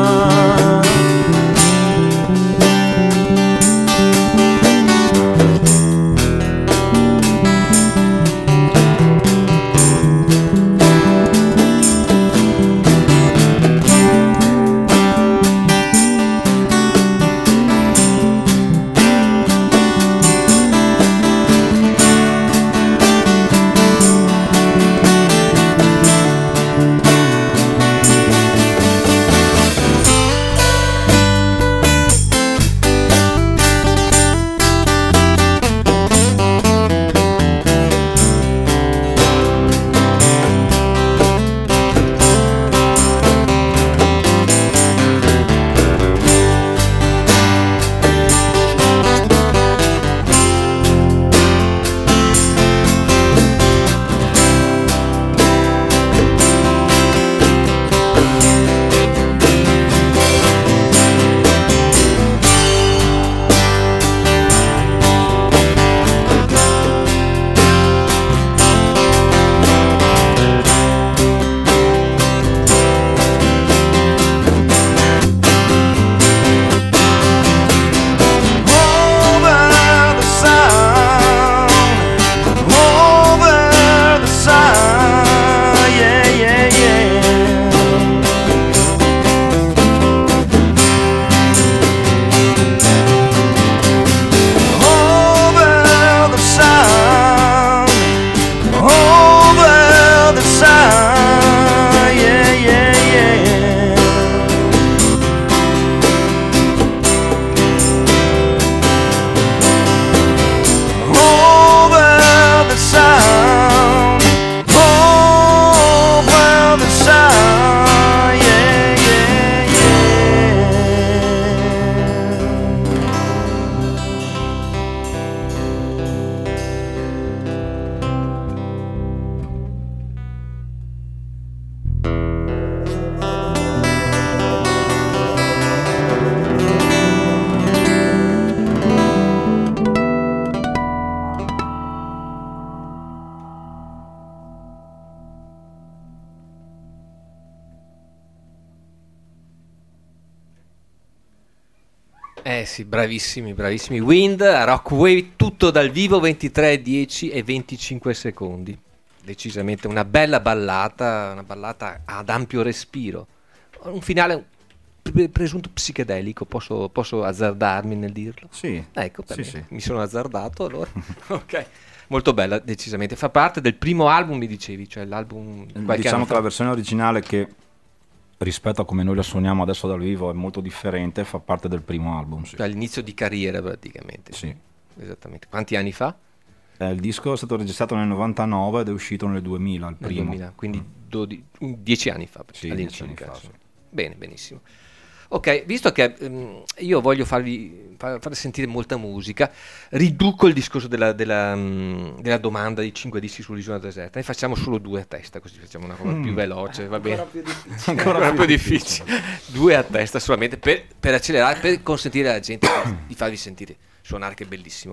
Eh sì, bravissimi, bravissimi. Wind a Rockwave, tutto dal vivo, ventitré, dieci e venticinque secondi. Decisamente una bella ballata, una ballata ad ampio respiro. Un finale pre- presunto psichedelico, posso, posso azzardarmi nel dirlo? Sì. Ecco, per Sì, me. sì. Mi sono azzardato allora. Ok. Molto bella, decisamente. Fa parte del primo album, mi dicevi, cioè l'album qualche Diciamo anno che fa. la versione originale, che rispetto a come noi la suoniamo adesso dal vivo è molto differente, fa parte del primo album. Sì. Cioè all'inizio di carriera praticamente. Sì. Esattamente. Quanti anni fa? Eh, il disco è stato registrato nel novantanove ed è uscito nel duemila, il Nel primo. duemila, quindi dodici, dieci anni fa. Sì, dieci anni fa, sì. Bene, benissimo. Ok, visto che um, io voglio farvi far, far sentire molta musica, riduco il discorso della, della, um, della domanda di cinque dischi sull'isola deserta, ne facciamo solo due a testa, così facciamo una cosa mm. più veloce, va bene? Ancora più difficile. Ancora, Ancora più difficile. Due a testa solamente per, per accelerare, per consentire alla gente di farvi sentire suonare, che è bellissimo.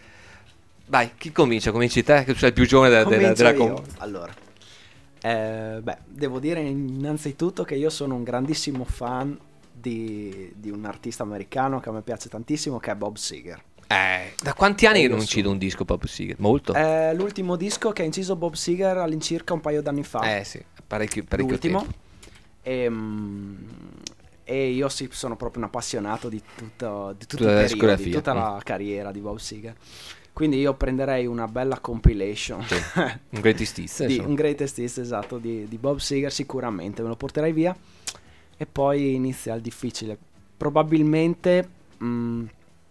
Vai, chi comincia? Cominci te, che tu sei il più giovane della, della, della Comincio com- io. Allora, eh, beh, devo dire innanzitutto che io sono un grandissimo fan di, di un artista americano che a me piace tantissimo, che è Bob Seger. Eh, da quanti anni Eh, che io non so. incide un disco Bob Seger? Molto? È l'ultimo disco che ha inciso Bob Seger all'incirca un paio d'anni fa. Eh sì, parecchio, parecchio L'ultimo. tempo. E, mm, e io sì, sono proprio un appassionato di, tutto, di tutti Tutta la i periodi, di discografia. tutta la Mm. carriera di Bob Seger. Quindi io prenderei una bella compilation. Sì. Un greatest hits, di, insomma. un greatest hits, esatto, di, di Bob Seger, sicuramente me lo porterei via. E poi inizia il difficile. Probabilmente mh,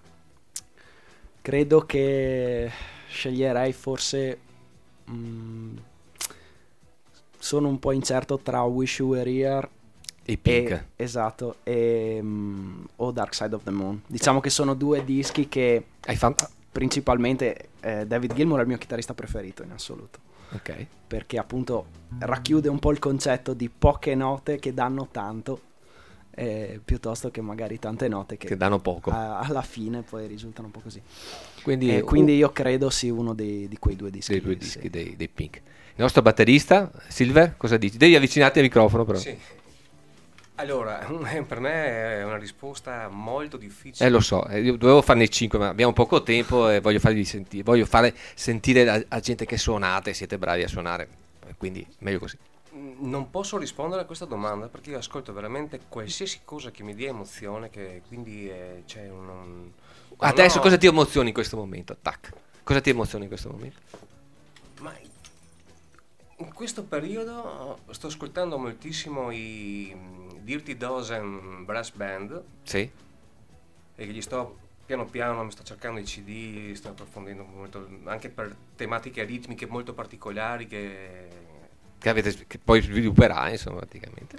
credo che sceglierei forse mh, sono un po' incerto tra Wish You Were Here I Pink. E, esatto, e, mm, o Dark Side of the Moon. Diciamo che sono due dischi che Hai fatto... principalmente eh, David Gilmour è il mio chitarrista preferito in assoluto. Ok. Perché appunto racchiude un po' il concetto di poche note che danno tanto, eh, piuttosto che magari tante note che, Che danno poco. a- alla fine poi risultano un po' così. Quindi, E quindi io credo sia uno dei, di quei due dischi. dei due sì. dischi dei, dei Pink. Il nostro batterista, Silver, cosa dici? Devi avvicinarti al microfono però. Sì. Allora, per me è una risposta molto difficile. Eh lo so, eh, io dovevo farne cinque, ma abbiamo poco tempo e voglio farvi sentire, voglio fare sentire la, la gente che suonate, siete bravi a suonare, quindi meglio così. Non posso rispondere a questa domanda perché io ascolto veramente qualsiasi cosa che mi dia emozione, che quindi eh, c'è un... un- Adesso no, cosa ti emozioni in questo momento? Tac. Cosa ti emozioni in questo momento? Ma in questo periodo sto ascoltando moltissimo i mm, Dirty Dozen Brass Band Sì? e gli sto piano piano, mi sto cercando i C D, sto approfondendo molto, anche per tematiche ritmiche molto particolari che... Che, avete, che poi svilupperà, insomma, praticamente.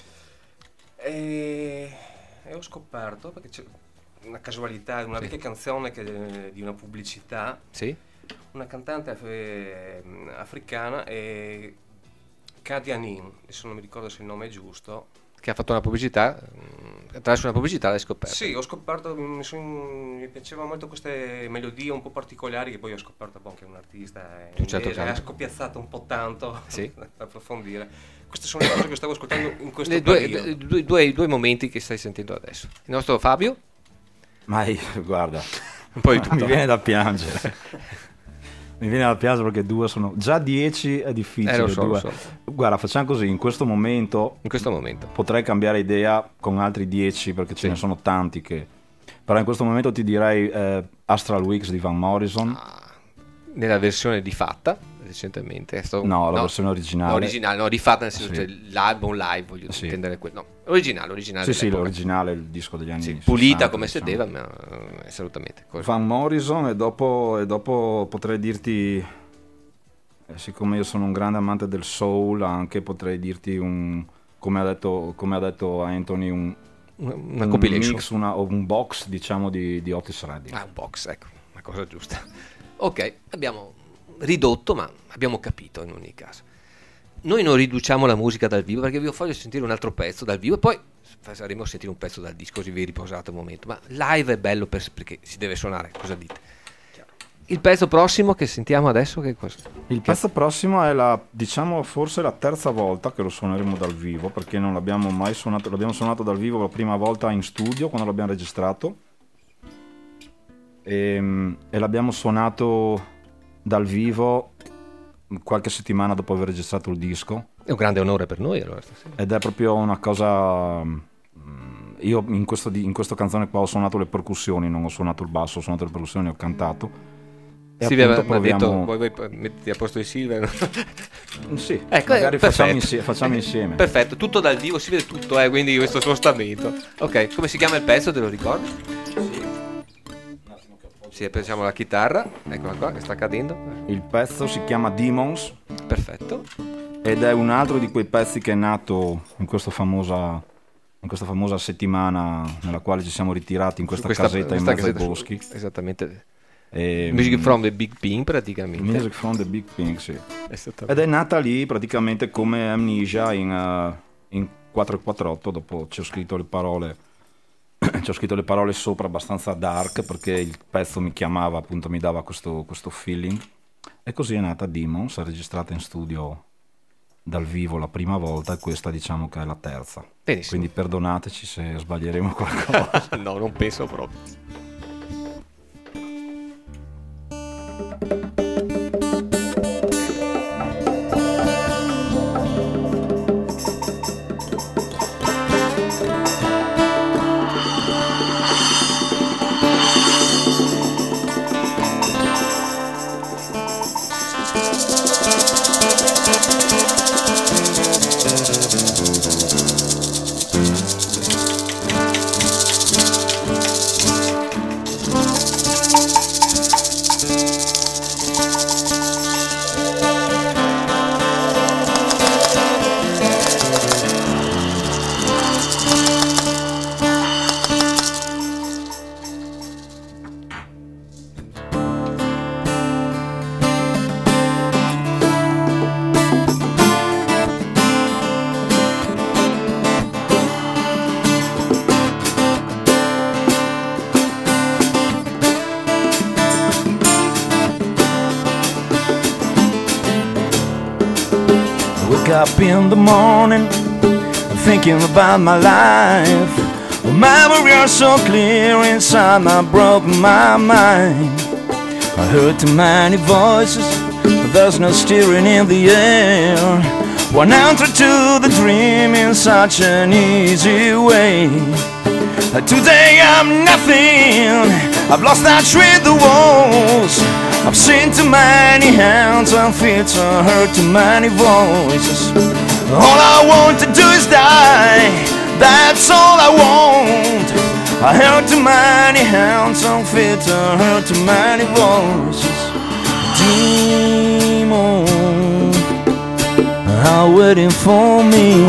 E, e ho scoperto, perché c'è una casualità, una Sì. vecchia canzone che, di una pubblicità, Sì? una cantante eh, africana, e Kadia Nin, adesso non mi ricordo se il nome è giusto. Che ha fatto una pubblicità, mh, attraverso una pubblicità l'hai scoperta. Sì, ho scoperto, mi, son- mi piacevano molto queste melodie un po' particolari, che poi ho scoperto boh, che è un artista e Un certo e ha genere. scoppiazzato un po' tanto Sì. per approfondire. Queste sono le cose che stavo ascoltando in questo Le due, periodo. due, due, due momenti che stai sentendo adesso. Il nostro Fabio, Ma io, guarda, un po' di tutto. mi viene da piangere. Mi viene da piangere perché due sono già dieci, è difficile. Eh, lo so, lo due. so. Guarda, facciamo così, in questo momento In questo momento. potrei cambiare idea con altri dieci perché ce Sì. ne sono tanti che... Però in questo momento ti direi eh, Astral Weeks di Van Morrison. Ah, nella versione rifatta recentemente. Sto- No, la versione originale. No, originale, no, rifatta nel senso Sì. cioè, l'album live, voglio Sì. intendere quello. No, originale, originale. Sì, sì, dell'epoca. l'originale, il disco degli anni Sì, sessanta, pulita come diciamo. sedeva, ma eh, assolutamente. Così. Van Morrison e dopo, e dopo potrei dirti, eh, siccome io sono un grande amante del soul, anche potrei dirti un, come ha detto, come ha detto Anthony, un, Una, una un compilation. mix, una, o un box diciamo di, di Otis Redding. Ah, un box, ecco, la cosa giusta. Ok, abbiamo ridotto, ma abbiamo capito in ogni caso. Noi non riduciamo la musica dal vivo perché vi voglio sentire un altro pezzo dal vivo e poi faremo sentire un pezzo dal disco così vi riposate un momento. Ma live è bello per- perché si deve suonare, cosa dite? Il pezzo prossimo che sentiamo adesso che cosa? Il pezzo prossimo è la, diciamo, forse la terza volta che lo suoneremo dal vivo, perché non l'abbiamo mai suonato, l'abbiamo suonato dal vivo la prima volta in studio quando l'abbiamo registrato e, e l'abbiamo suonato dal vivo qualche settimana dopo aver registrato il disco È un grande onore per noi allora stasera. ed è proprio una cosa... mm, io in questo, di- in questa canzone qua ho suonato le percussioni, non ho suonato il basso, ho suonato le percussioni, ho cantato. E Silvia mi appunto ha detto, proviamo- vuoi, vuoi metterti a posto di Silvia? Sì, Ecco, magari eh, facciamo, perfetto. insie- facciamo insieme. Perfetto, tutto dal vivo, si vede tutto, eh, quindi questo spostamento. Ok, come si chiama il pezzo, te lo ricordi? Sì, pensiamo alla chitarra, eccola qua che sta cadendo. Il pezzo si chiama Demons Perfetto. ed è un altro di quei pezzi che è nato in questa famosa, in questa famosa settimana nella quale ci siamo ritirati in questa, casetta in mezzo ai casetta- boschi. Esattamente. E, Music mm, from the Big Pink praticamente. Music from the Big Pink, sì. Esattamente. Ed è nata lì praticamente come Amnesia in, uh, in quattro quattro otto, dopo ci ho scritto le parole ci ho scritto le parole sopra abbastanza dark perché il pezzo mi chiamava, appunto mi dava questo, questo feeling e così è nata Demons, registrata in studio dal vivo la prima volta e questa diciamo che è la terza. Benissimo. Quindi perdonateci se sbaglieremo qualcosa. No, non penso proprio. Wake up in the morning, thinking about my life. Memories are so clear inside my broken my mind. I heard too many voices, but there's no steering in the air. One answer to the dream in such an easy way. Today I'm nothing, I've lost touch with the walls. I've seen too many hands and feel to hurt too many voices. All I want to do is die, that's all I want. I heard too many hands and feel to hurt too many voices. Demons are waiting for me.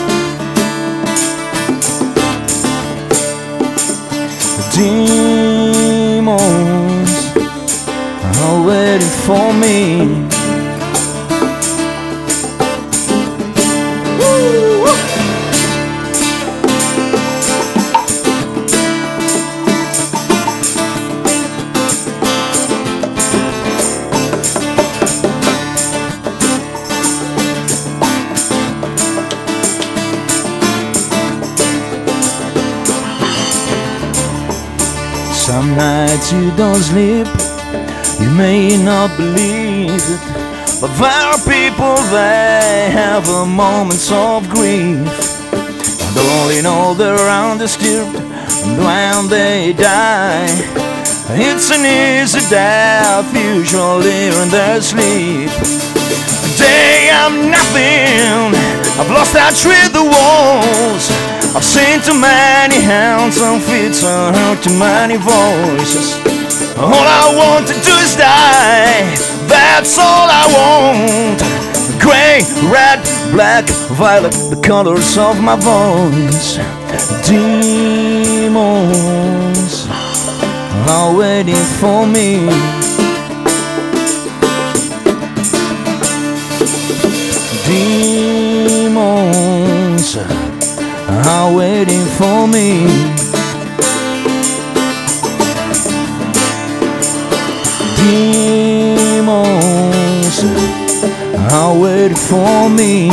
Demons are waiting for me. Some nights you don't sleep, you may not believe it, but there are people that have a moments of grief. And only know they're undisturbed, and when they die, it's an easy death, usually in their sleep. Today I'm nothing, I've lost touch with the walls. I've seen too many hands and feet and heard too many voices. All I want to do is die, that's all I want. Grey, red, black, violet, the colors of my voice. Demons are waiting for me. Demons are waiting for me. Demons are waiting for me.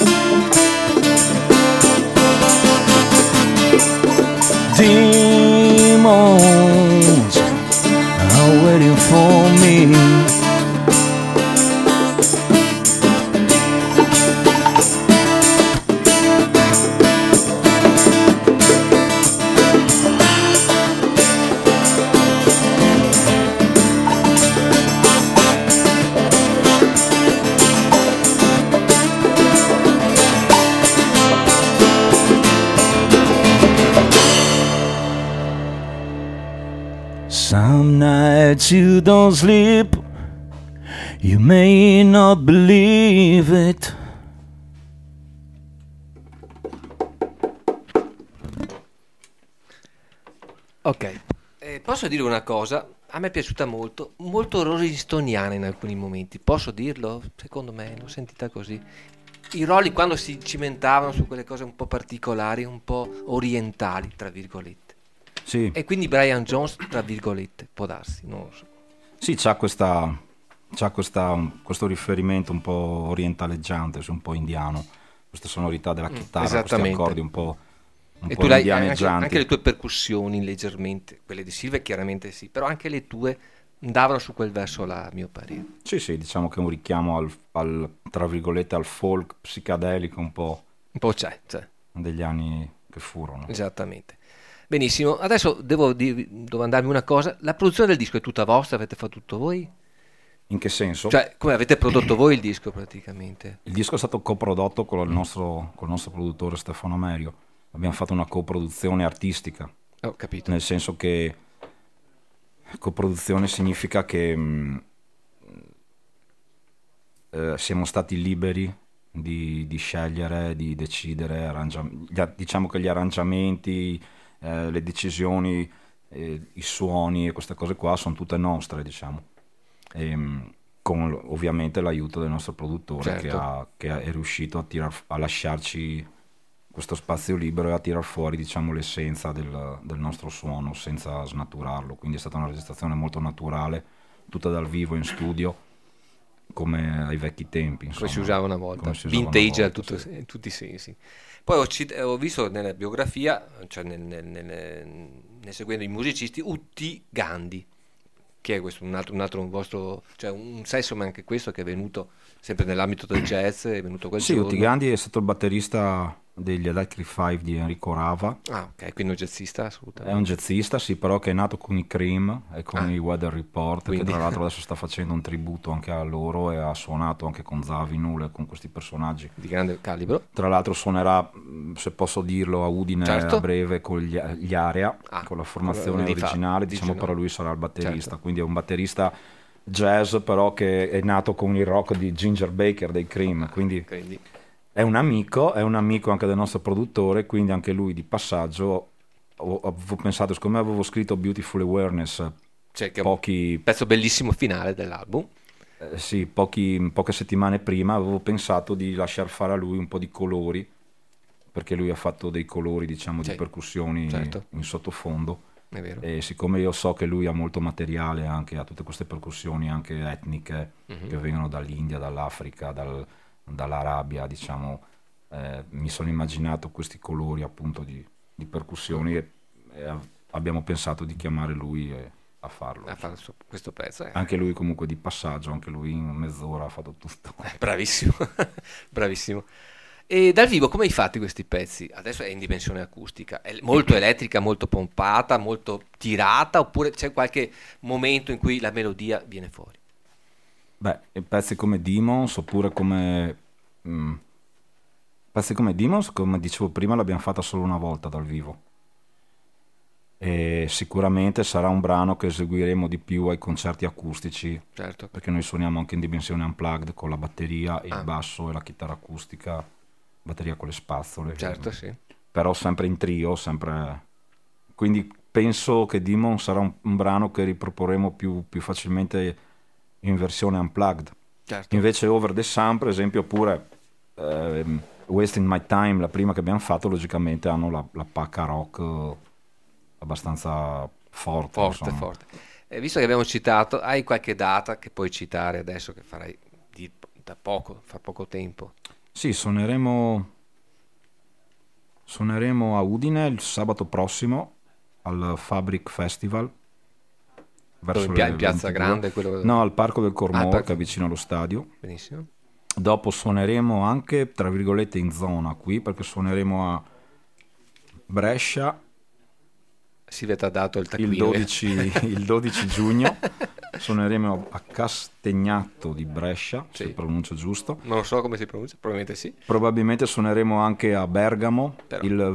Demons are waiting for me. Some nights you don't sleep, you may not believe it. Ok, eh, posso dire una cosa? A me è piaciuta molto, molto rolling-stoniana in alcuni momenti. Posso dirlo? Secondo me l'ho sentita così. I Rolling quando si cimentavano su quelle cose un po' particolari, un po' orientali, tra virgolette. Sì. E quindi Brian Jones, tra virgolette, può darsi, non lo so. Sì, c'ha questa, c'ha questa, questo riferimento un po' orientaleggiante, un po' indiano, questa sonorità della chitarra, mm, questi accordi un po', un e po' tu l'hai, indianeggianti. anche, anche le tue percussioni leggermente, quelle di Silvia chiaramente sì, però anche le tue andavano su quel verso là, a mio parere. Sì, sì, diciamo che è un richiamo al, al tra virgolette al folk psicadelico un po', un po' c'è, c'è. degli anni che furono. Esattamente. Benissimo, adesso devo dirvi, domandarvi una cosa, la produzione del disco è tutta vostra, avete fatto tutto voi? In che senso? Cioè, come avete prodotto voi il disco praticamente? Il disco è stato coprodotto con il nostro, con il nostro produttore Stefano Merio, abbiamo fatto una coproduzione artistica. Ho capito. Nel senso che coproduzione significa che mh, eh, siamo stati liberi di, di scegliere, di decidere, arrangia- diciamo che gli arrangiamenti, eh, le decisioni, eh, i suoni e queste cose qua sono tutte nostre, diciamo, e, mh, con ovviamente l'aiuto del nostro produttore, certo, che, ha, che è riuscito a, tirar, a lasciarci questo spazio libero e a tirar fuori, diciamo, l'essenza del, del nostro suono senza snaturarlo. Quindi è stata una registrazione molto naturale, tutta dal vivo in studio, come ai vecchi tempi, insomma, come si usava una volta, come si usava vintage una a volta, tutto- sì. in tutti i sensi. Poi ho, cit- ho visto nella biografia, cioè nel, nel- nel- nel seguendo i musicisti, Utti Gandhi, che è questo un altro, un altro vostro, cioè un sesso, ma anche questo che è venuto sempre nell'ambito del jazz, è venuto quel Sì, giorno. Utti Gandhi è stato il batterista degli Electric Five di Enrico Rava. Ah, ok, quindi un jazzista È assolutamente. un jazzista, sì, però che è nato con i Cream e con Ah. i Weather Report, Quindi- che tra l'altro adesso sta facendo un tributo anche a loro e ha suonato anche con Zavinul e con questi personaggi. Di grande calibro. Tra l'altro suonerà, mh, se posso dirlo, a Udine Certo. a breve con gli, gli Area, Ah, con la formazione quello di fa- originale, di diciamo, Gino. però lui sarà il batterista, Certo. quindi è un batterista jazz però che è nato con il rock di Ginger Baker dei Cream, quindi Quindi, è un amico, è un amico anche del nostro produttore, quindi anche lui di passaggio. Ho- Avevo pensato, siccome avevo scritto Beautiful Awareness cioè, che è un pochi, pezzo bellissimo finale dell'album. eh, sì, pochi- poche settimane prima, avevo pensato di lasciar fare a lui un po' di colori, perché lui ha fatto dei colori, diciamo, Sì, di percussioni certo. in sottofondo. È vero. E siccome io so che lui ha molto materiale anche, ha tutte queste percussioni anche etniche Mhm. che vengono dall'India, dall'Africa, dal- dall'Arabia, diciamo, eh, mi sono immaginato questi colori appunto di, di percussioni e, e av- abbiamo pensato di chiamare lui e- a farlo. A fare il suo- questo pezzo. eh. Anche lui comunque di passaggio, anche lui in mezz'ora ha fatto tutto. Bravissimo, bravissimo. E dal vivo come hai fatti questi pezzi? Adesso è in dimensione acustica, è molto elettrica, molto pompata, molto tirata, oppure c'è qualche momento in cui la melodia viene fuori? Beh, e pezzi come Demons oppure come... mm, pezzi come Demons, come dicevo prima, l'abbiamo fatta solo una volta dal vivo. E sicuramente sarà un brano che eseguiremo di più ai concerti acustici, Certo. perché noi suoniamo anche in dimensione unplugged con la batteria, il Ah. basso e la chitarra acustica, batteria con le spazzole. Certo, sì. Però sempre in trio, sempre... Quindi penso che Demon sarà un, un brano che riproporremo più, più facilmente in versione unplugged. Certo. Invece Over the Sun, per esempio, oppure ehm, Wasting My Time, la prima che abbiamo fatto, logicamente hanno la, la pacca rock eh, abbastanza forte. Forte, insomma. forte. Eh, visto che abbiamo citato, hai qualche data che puoi citare adesso che farai di- da poco, fa poco tempo? Sì, suoneremo, suoneremo a Udine il sabato prossimo al Fabric Festival. Dove verso in, pia- le in Piazza ventidue. Grande? Quello... No, al Parco del Cormor, Ah, il parco- che è vicino allo stadio. Benissimo. Dopo suoneremo anche, tra virgolette, in zona qui, perché suoneremo a Brescia Si vede dato il il taccuino. dodici, il dodici giugno. Suoneremo a Castagnato di Brescia, Sì. se pronuncio giusto. Non so come si pronuncia, probabilmente sì. Probabilmente suoneremo anche a Bergamo Però. il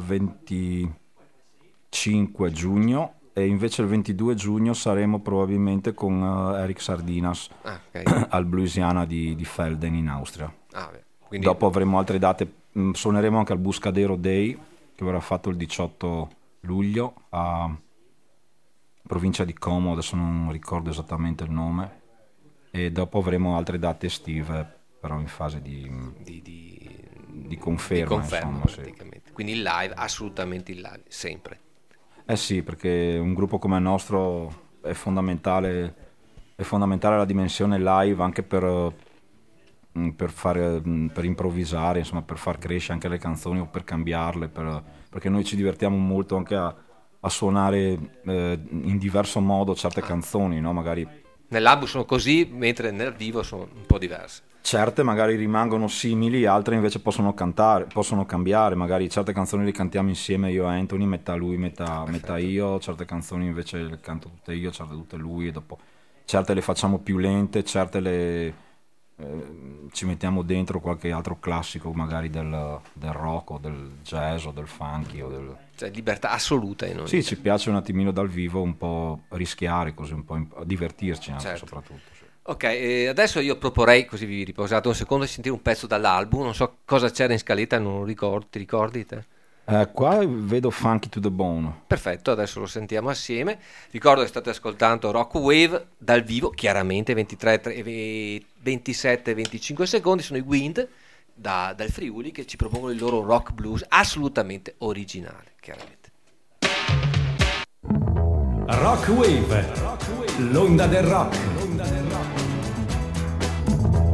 venticinque giugno e invece il ventidue giugno saremo probabilmente con eh, Eric Sardinas Ah, ok. al Bluesiana di, di Felden in Austria. Ah, beh, quindi Dopo avremo altre date, mh, suoneremo anche al Buscadero Day che verrà fatto il diciotto luglio a provincia di Como, adesso non ricordo esattamente il nome, e dopo avremo altre date estive però in fase di, di, di, di conferma, di conferma insomma, sì. praticamente. Quindi il live, assolutamente il live, sempre. Eh sì, perché un gruppo come il nostro è fondamentale, è fondamentale la dimensione live anche per, mm, per, fare, mm, per improvvisare, insomma, per far crescere anche le canzoni o per cambiarle, per- perché noi ci divertiamo molto anche a, a suonare eh, in diverso modo certe canzoni, no? Magari Nell'album sono così, mentre nel vivo sono un po' diverse. certe magari rimangono simili, altre invece possono cantare, possono cambiare, magari certe canzoni le cantiamo insieme io e Anthony, metà lui, metà, metà io, certe canzoni invece le canto tutte io, certe tutte lui e dopo certe le facciamo più lente, certe le eh, ci mettiamo dentro qualche altro classico magari del, del rock o del jazz o del funky o del... Cioè libertà assoluta in ogni Sì, ci piace un attimino dal vivo un po' rischiare così, un po' imp- divertirci anche Certo. soprattutto. Sì. Ok, eh, adesso io proporrei, così vi riposate un secondo, di sentire un pezzo dall'album. Non so cosa c'era in scaletta, non lo ricordo, ti ricordi te? Eh, qua vedo Funky to the Bone. Perfetto, adesso lo sentiamo assieme. Ricordo che state ascoltando Rock Wave dal vivo, chiaramente ventitré, tre- ve- ventisette venticinque secondi, sono i Wind da- dal Friuli che ci propongono il loro rock blues assolutamente originale, chiaramente. Rock Wave, l'onda del rock.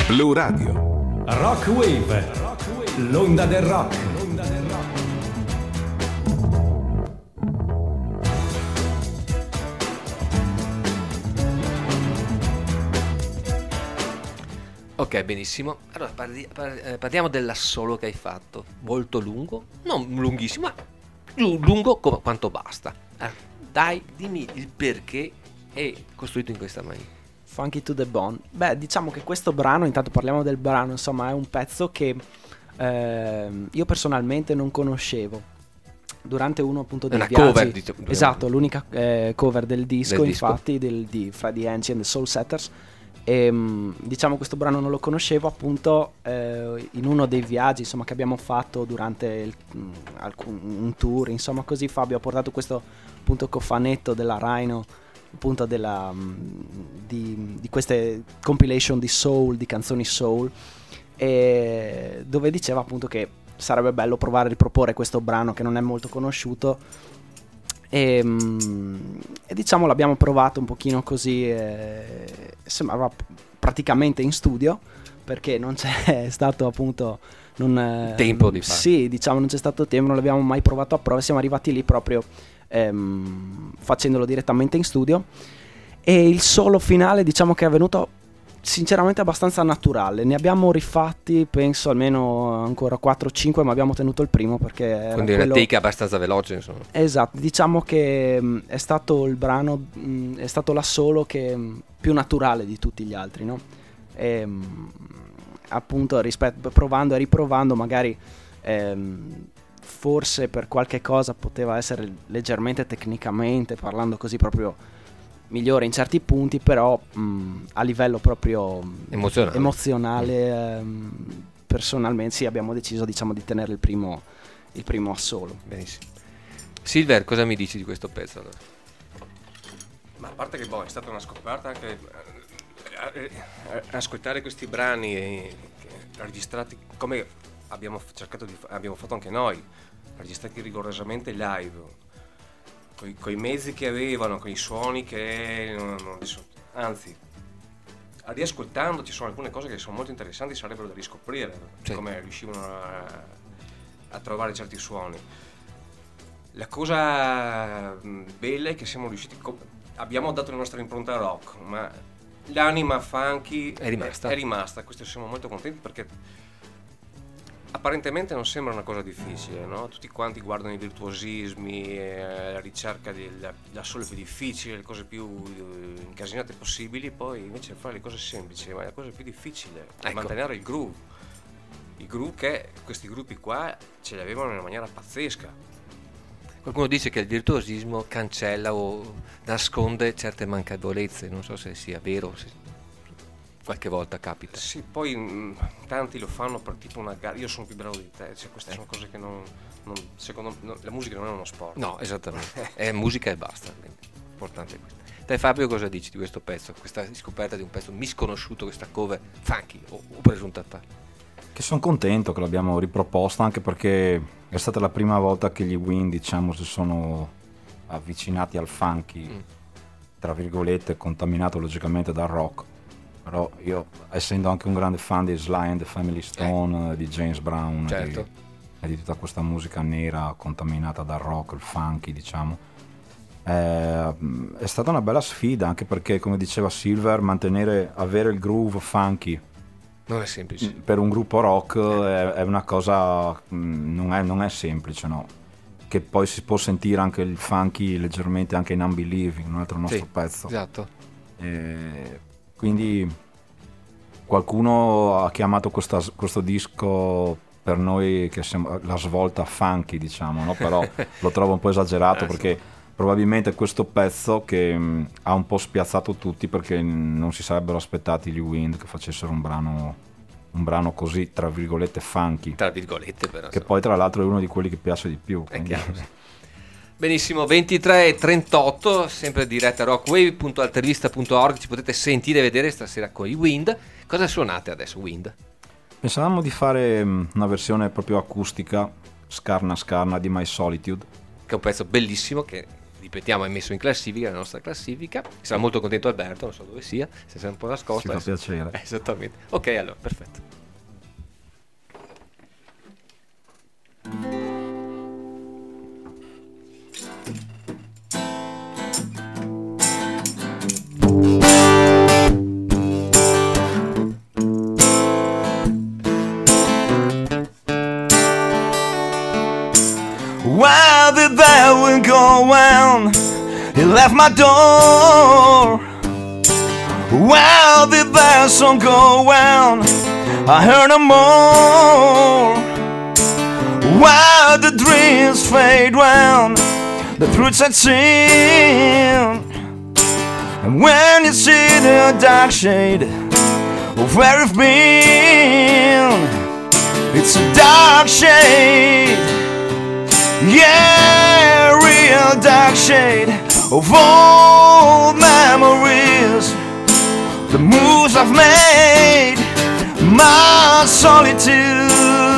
Blu Radio. Rock Wave, l'onda del rock. Ok, benissimo. Allora parli- par- eh, parliamo dell'assolo che hai fatto. Molto lungo, non lunghissimo, ma giù- lungo come quanto basta. Eh, dai, dimmi il perché è costruito in questa maniera. Funky to the Bone. Beh, diciamo che questo brano, intanto parliamo del brano, insomma, è un pezzo che ehm, io personalmente non conoscevo. Durante uno appunto dei Una viaggi, cover, dite- esatto, l'unica eh, cover del disco, Del disco. infatti, del, di Freddie Hansen and the Soul Setters. E mh, diciamo questo brano non lo conoscevo, appunto eh, in uno dei viaggi insomma che abbiamo fatto durante il, mh, alcun, un tour, insomma così, Fabio ha portato questo appunto cofanetto della Rhino, appunto della, mh, di, di queste compilation di soul, di canzoni soul, e dove diceva appunto che sarebbe bello provare a riproporre questo brano che non è molto conosciuto. E, e diciamo l'abbiamo provato un pochino così, eh, sembrava praticamente in studio, perché non c'è stato appunto non, eh, Tempo di fare. sì, diciamo non c'è stato tempo, non l'abbiamo mai provato a prova, siamo arrivati lì proprio ehm, facendolo direttamente in studio, e il solo finale diciamo che è venuto sinceramente abbastanza naturale. Ne abbiamo rifatti penso almeno ancora quattro cinque, ma abbiamo tenuto il primo perché era Quindi quello... una take abbastanza veloce, insomma. Esatto, diciamo che mh, è stato il brano, mh, è stato l'assolo che mh, più naturale di tutti gli altri, no? E, mh, appunto rispetto, provando e riprovando magari ehm, forse per qualche cosa poteva essere leggermente tecnicamente parlando così proprio migliore in certi punti, però mh, a livello proprio mh, Emozionale. emozionale ehm, personalmente sì, abbiamo deciso diciamo di tenere il primo il primo assolo. Benissimo. Silver, cosa mi dici di questo pezzo allora? Ma a parte che boh, è stata una scoperta anche eh, eh, eh, ascoltare questi brani eh, che- registrati come abbiamo f- cercato di fa- abbiamo fatto anche noi, registrati rigorosamente live, con i mezzi che avevano, con i suoni che non, non li so- anzi, a riascoltando ci sono alcune cose che sono molto interessanti, sarebbero da riscoprire, Sì. come riuscivano a, a trovare certi suoni. La cosa mh, bella è che siamo riusciti, co- abbiamo dato la nostra impronta rock, ma l'anima funky È rimasta. È, è rimasta. Questo siamo molto contenti perché apparentemente non sembra una cosa difficile, no? Tutti quanti guardano i virtuosismi, eh, la ricerca del la solo più difficile, le cose più eh, incasinate possibili, poi invece fare le cose semplici, ma la cosa più difficile è Ecco. mantenere il groove. Il groove che questi gruppi qua ce li avevano in una maniera pazzesca. Qualcuno dice che il virtuosismo cancella o nasconde certe manchevolezze, non so se sia vero, se qualche volta capita. Sì, poi mh, tanti lo fanno per tipo una gara, io sono più bravo di te, cioè queste sono cose che non, non secondo me, no, la musica non è uno sport. No, esattamente, è musica e basta, l'importante è questo. Te Fabio cosa dici di questo pezzo, questa scoperta di un pezzo misconosciuto, questa cover funky o, o presunta tale? Che sono contento che l'abbiamo riproposta, anche perché è stata la prima volta che gli Wind, diciamo, si sono avvicinati al funky, Mm. tra virgolette, contaminato logicamente dal rock. Però io, essendo anche un grande fan di Sly and the Family Stone, eh. di James Brown, Certo. di, e di tutta questa musica nera contaminata dal rock, il funky, diciamo, eh, è stata una bella sfida, anche perché, come diceva Silver, mantenere, avere il groove funky Non è semplice. per un gruppo rock è, è una cosa, mh, non è, non è semplice, no? Che poi si può sentire anche il funky leggermente anche in Unbelieving, un altro nostro Sì, pezzo. esatto. E quindi qualcuno ha chiamato questa, questo disco per noi che siamo la svolta funky, diciamo, no? Però lo trovo un po' esagerato, Eh, perché probabilmente questo pezzo che mh, ha un po' spiazzato tutti, perché non si sarebbero aspettati gli Wind che facessero un brano un brano così tra virgolette funky, Tra virgolette però. che poi tra l'altro è uno di quelli che piace di più, È quindi- chiaro, sì. Benissimo, ventitré e trentotto, sempre diretta rockwave punto altervista punto org, ci potete sentire e vedere stasera con i Wind. Cosa suonate adesso, Wind? Pensavamo di fare mh, una versione proprio acustica, scarna scarna, di My Solitude. Che è un pezzo bellissimo che ripetiamo, è messo in classifica, la nostra classifica. Sarà molto contento Alberto, non so dove sia, se sei un po' nascosto. Ci fa adesso. piacere. Eh, esattamente. Ok, allora, perfetto. Why did that wind go when he left my door? Why did that song go when I heard no more? Why the dreams fade when the fruits are seen? And when you see the dark shade of where you've been, it's a dark shade. Yeah, real dark shade of old memories, the moves I've made, my solitude,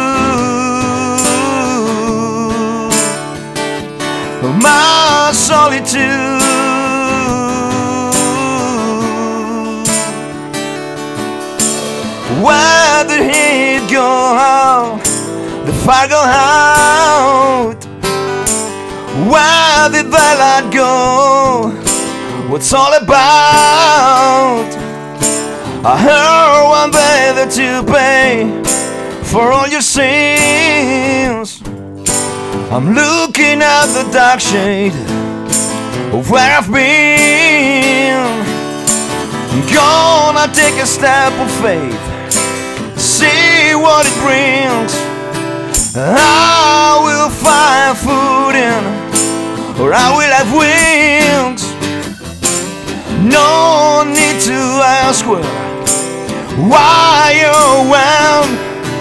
my solitude. Where did it go out? The fire go out. Where did the light go? What's all about? I heard one day that you pay for all your sins. I'm looking at the dark shade of where I've been. I'm gonna take a step of faith, see what it brings. I will find footing, or I will have wings. No need to ask where, why or when.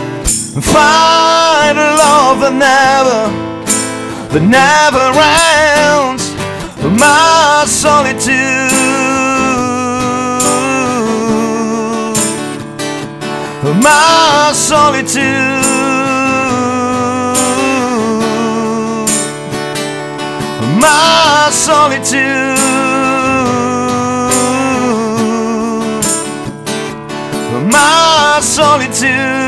Find a love that never, that never ends. My solitude, my solitude. My solitude, my solitude.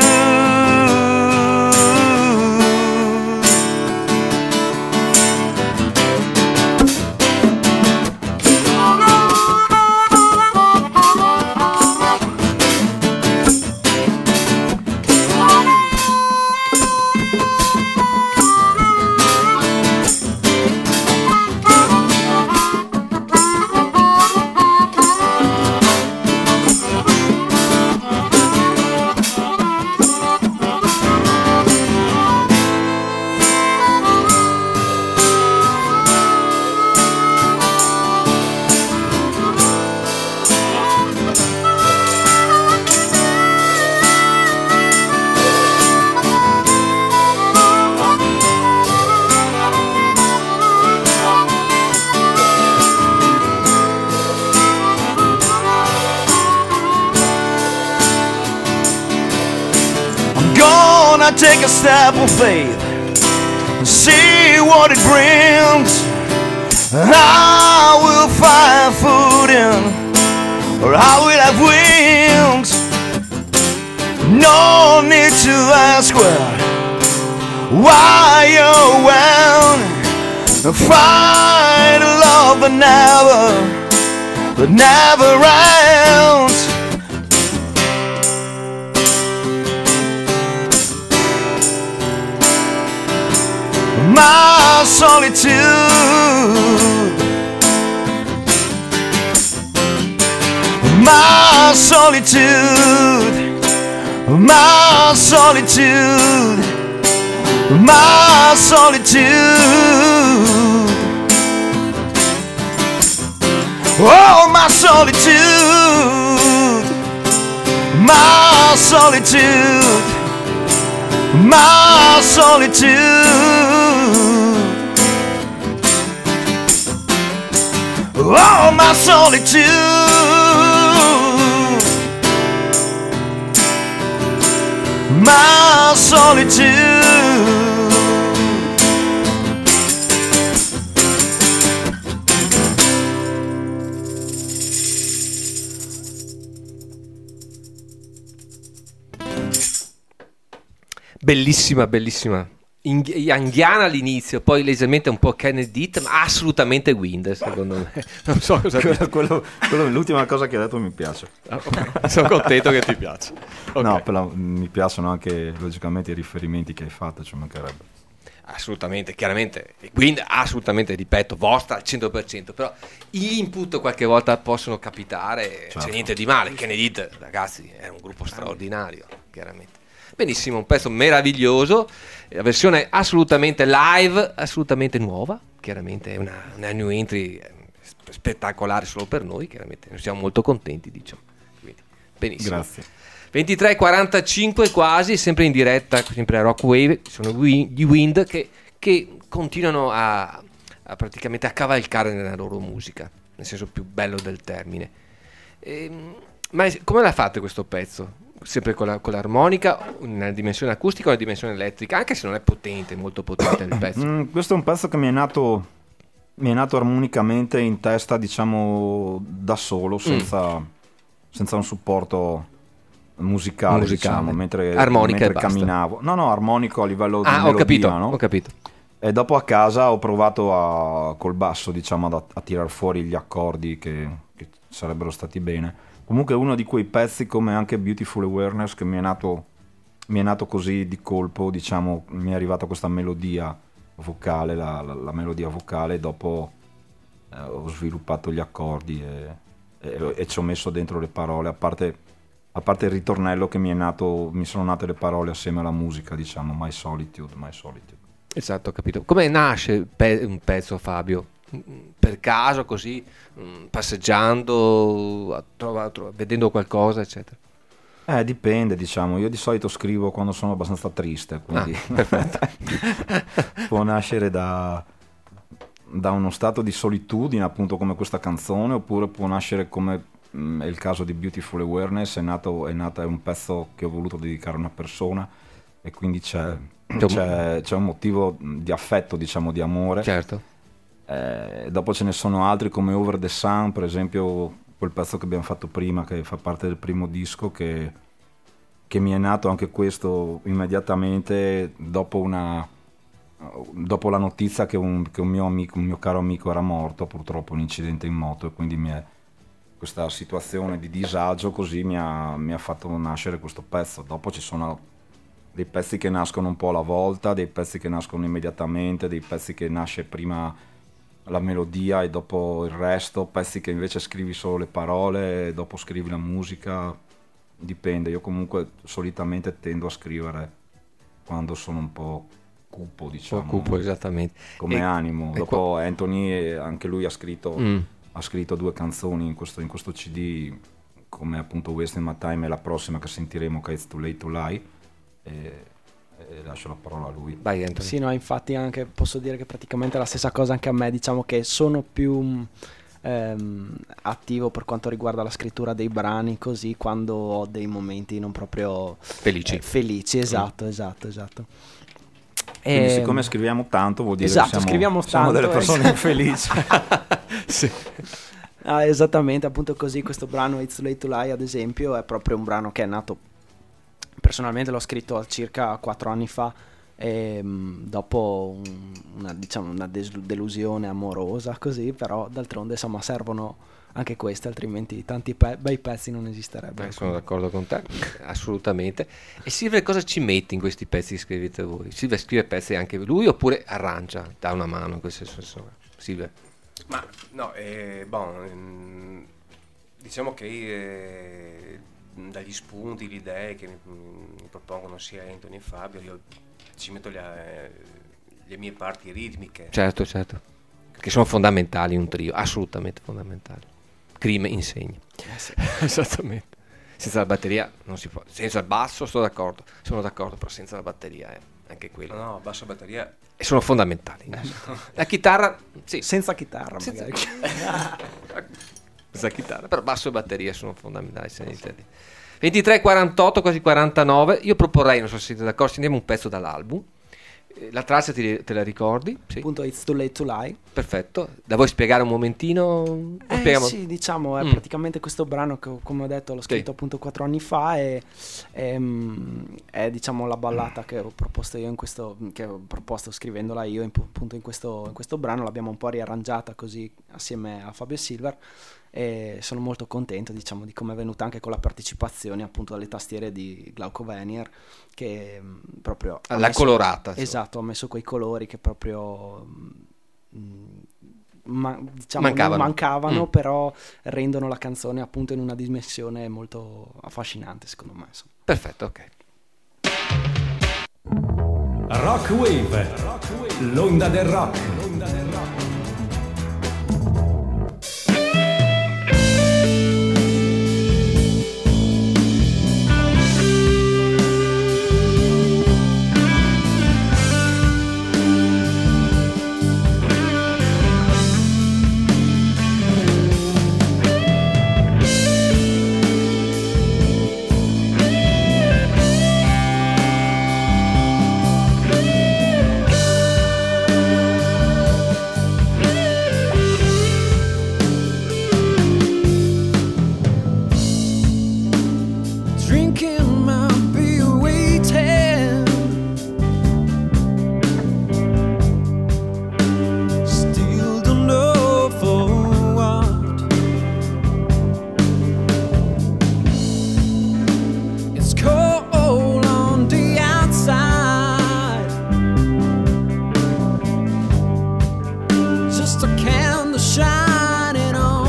I take a step of faith and see what it brings. I will find footing, or I will have wings. No need to ask where, why or when. Find a love that never, that never ends. My solitude, my solitude, my solitude, my solitude. Oh, my solitude, my solitude, my solitude. Oh, my solitude, my solitude. Bellissima, bellissima. Youngiana all'inizio, poi leggermente un po' Kennedy, ma assolutamente Wind, secondo me. Non so cosa quello, quello, quello, l'ultima cosa che hai detto mi piace. Ah, okay. Sono contento che ti piace. Okay. No, però mi piacciono anche logicamente i riferimenti che hai fatto, ci mancherebbe. Assolutamente, chiaramente, Wind assolutamente, ripeto, vostra al cento per cento, però gli input qualche volta possono capitare, certo. C'è niente di male. Kennedy, ragazzi, è un gruppo straordinario, chiaramente. Benissimo, un pezzo meraviglioso, la versione assolutamente live, assolutamente nuova, chiaramente è una, una new entry spettacolare solo per noi, chiaramente ne siamo molto contenti, diciamo. Quindi, benissimo. Grazie. ventitré e quarantacinque quasi, sempre in diretta, sempre a Rockwave, sono gli Wind che, che continuano a, a praticamente a cavalcare nella loro musica, nel senso più bello del termine. E, ma come l'ha fatto questo pezzo? Sempre con, la, con l'armonica, una dimensione acustica o una dimensione elettrica, anche se non è potente, molto potente il pezzo. Mm, questo è un pezzo che mi è nato mi è nato armonicamente in testa, diciamo, da solo, senza, mm. senza un supporto musicale, musicale. Diciamo, mentre, armonica mentre camminavo. No, no, armonico a livello di ah, melodia, ho capito, no? ho capito. E dopo a casa ho provato a, col basso, diciamo, a, a tirar fuori gli accordi che, che sarebbero stati bene. Comunque uno di quei pezzi, come anche Beautiful Awareness, che mi è nato mi è nato così di colpo, diciamo, mi è arrivata questa melodia vocale, la, la, la melodia vocale, dopo eh, ho sviluppato gli accordi e, e, e ci ho messo dentro le parole, a parte, a parte il ritornello che mi è nato, mi sono nate le parole assieme alla musica, diciamo, My Solitude, My Solitude. Esatto, ho capito. Come nasce pe- un pezzo, Fabio? Per caso, così, passeggiando, trova, trova, vedendo qualcosa, eccetera? Eh, dipende, diciamo. Io di solito scrivo quando sono abbastanza triste, quindi ah, può nascere da, da uno stato di solitudine, appunto come questa canzone, oppure può nascere, come mh, è il caso di Beautiful Awareness, è nato, è nata, è un pezzo che ho voluto dedicare a una persona e quindi c'è, c'è, c'è un motivo di affetto, diciamo, di amore. Certo. Eh, dopo ce ne sono altri come Over the Sun, per esempio, quel pezzo che abbiamo fatto prima, che fa parte del primo disco, che, che mi è nato anche questo immediatamente dopo una dopo la notizia che un, che un mio amico, un mio caro amico era morto, purtroppo un incidente in moto, e quindi mi è, questa situazione di disagio così mi ha, mi ha fatto nascere questo pezzo. Dopo ci sono dei pezzi che nascono un po' alla volta, dei pezzi che nascono immediatamente, dei pezzi che nasce prima la melodia e dopo il resto, pezzi che invece scrivi solo le parole e dopo scrivi la musica, dipende. Io comunque solitamente tendo a scrivere quando sono un po' cupo, diciamo, un po' cupo, esattamente, come e, animo. E dopo qua... Anthony, anche lui ha scritto mm. ha scritto due canzoni in questo, in questo C D, come appunto Wasting My Time e la prossima che sentiremo, che è It's Too Late to Lie, e e lascio la parola a lui. Vai, Anthony. Sì, no, infatti anche posso dire che praticamente è la stessa cosa anche a me, diciamo che sono più ehm, attivo per quanto riguarda la scrittura dei brani così quando ho dei momenti non proprio felici. Eh, felici, esatto, mm. esatto, esatto. Quindi e... siccome scriviamo tanto vuol dire esatto, che siamo, scriviamo siamo tanto, delle persone infelici. Sì. Ah, esattamente, appunto così questo brano It's Too Late to Lie, ad esempio, è proprio un brano che è nato, personalmente l'ho scritto circa quattro anni fa e, mh, dopo un, una, diciamo, una des- delusione amorosa così, però d'altronde insomma servono anche queste, altrimenti tanti pe- bei pezzi non esisterebbero. Beh, sono d'accordo con te, assolutamente. E Silver cosa ci mette in questi pezzi che scrivete voi? Silver scrive pezzi anche lui oppure arrangia, dà una mano in questo senso? Silver? Ma no, eh, bon, ehm, diciamo che eh, dagli spunti, le idee che mi, mi propongono sia Anthony e Fabio, io ci metto le, le mie parti ritmiche. Certo, certo, che sono fondamentali in un trio, assolutamente fondamentali. Crime insegni. Eh sì. Esattamente. Senza la batteria non si può, senza il basso sto d'accordo, sono d'accordo, però senza la batteria è anche quello. No, no, basso e batteria. E sono fondamentali. La chitarra, sì. Senza chitarra senza... magari. Senza chitarra, però basso e batteria sono fondamentali. ventitré quarantotto, quasi quarantanove. Io proporrei, non so se siete d'accordo, scendiamo un pezzo dall'album. La traccia ti- te la ricordi? Sì. Appunto It's Too Late to Lie. Perfetto. La vuoi spiegare un momentino? O Eh spieghiamo- sì, diciamo, è Mm. praticamente questo brano che, come ho detto, l'ho scritto Sì. appunto quattro anni fa e e, mm, è diciamo la ballata che ho proposto io in questo, che ho proposto scrivendola io in- appunto in questo, in questo brano, l'abbiamo un po' riarrangiata così assieme a Fabio Silver e sono molto contento diciamo di come è venuta anche con la partecipazione appunto alle tastiere di Glauco Venier che mm, proprio ha La messo- colorata. insomma. esatto, ho messo quei colori che proprio mm, ma- diciamo Mancavano. non mancavano Mm. però rendono la canzone appunto in una dimensione molto affascinante secondo me insomma. Perfetto, ok. Rock Wave, l'onda del rock. Drinking my beer waiting, still don't know for what. It's cold on the outside, just a candle shining on.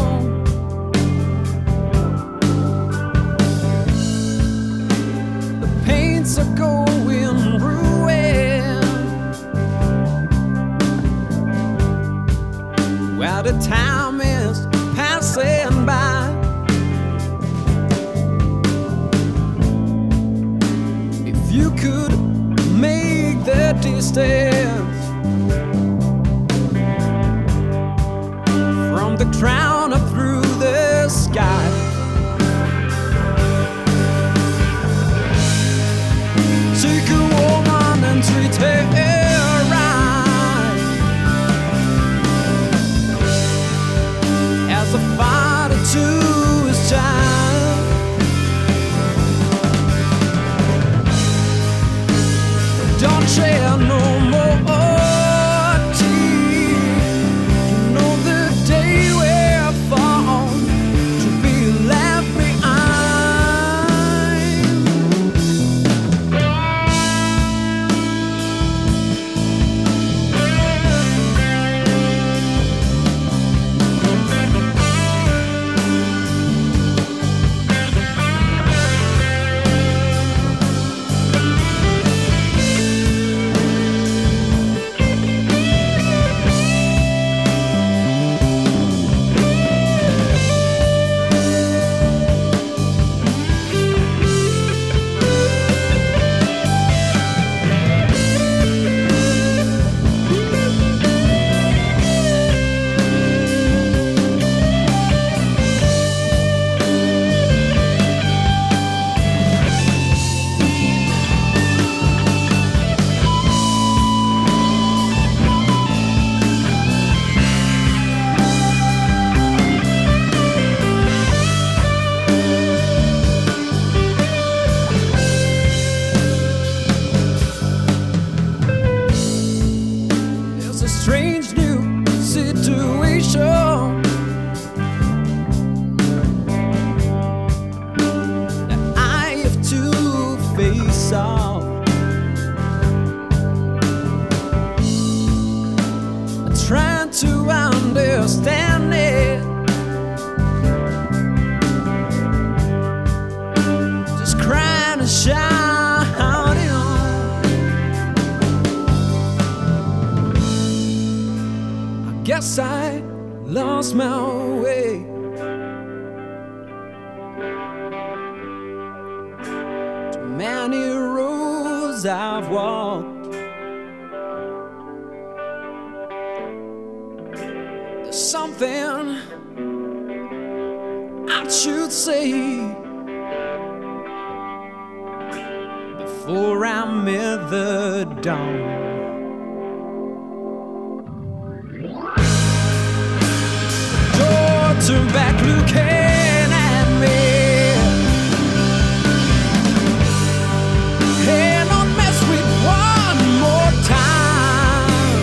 Paints are going ruin, while the time is passing by. If you could make the distance from the ground up through the sky, take a woman and treat her right, as a father to his child. Don't shed no more tears. You know the day will fall to be left behind. It's a strange new situation that I have to face off. Trying to understand it, just crying and shouting on. I guess I lost my way. Too many roads I've walked, there's something I should say before I met the dawn. turn back looking at me. Hey, don't mess with one more time.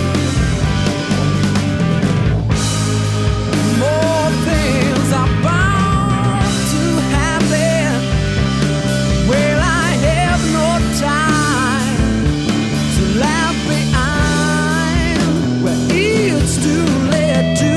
More things are bound to happen. Well, I have no time to lag behind where it's too late to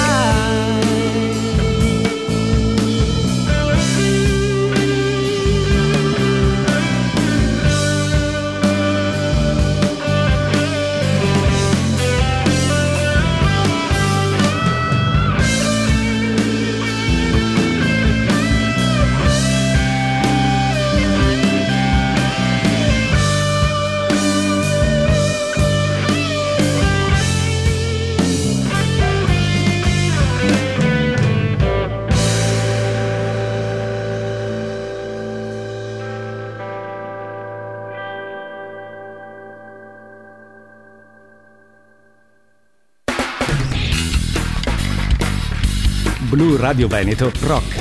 Blu Radio Veneto Rock.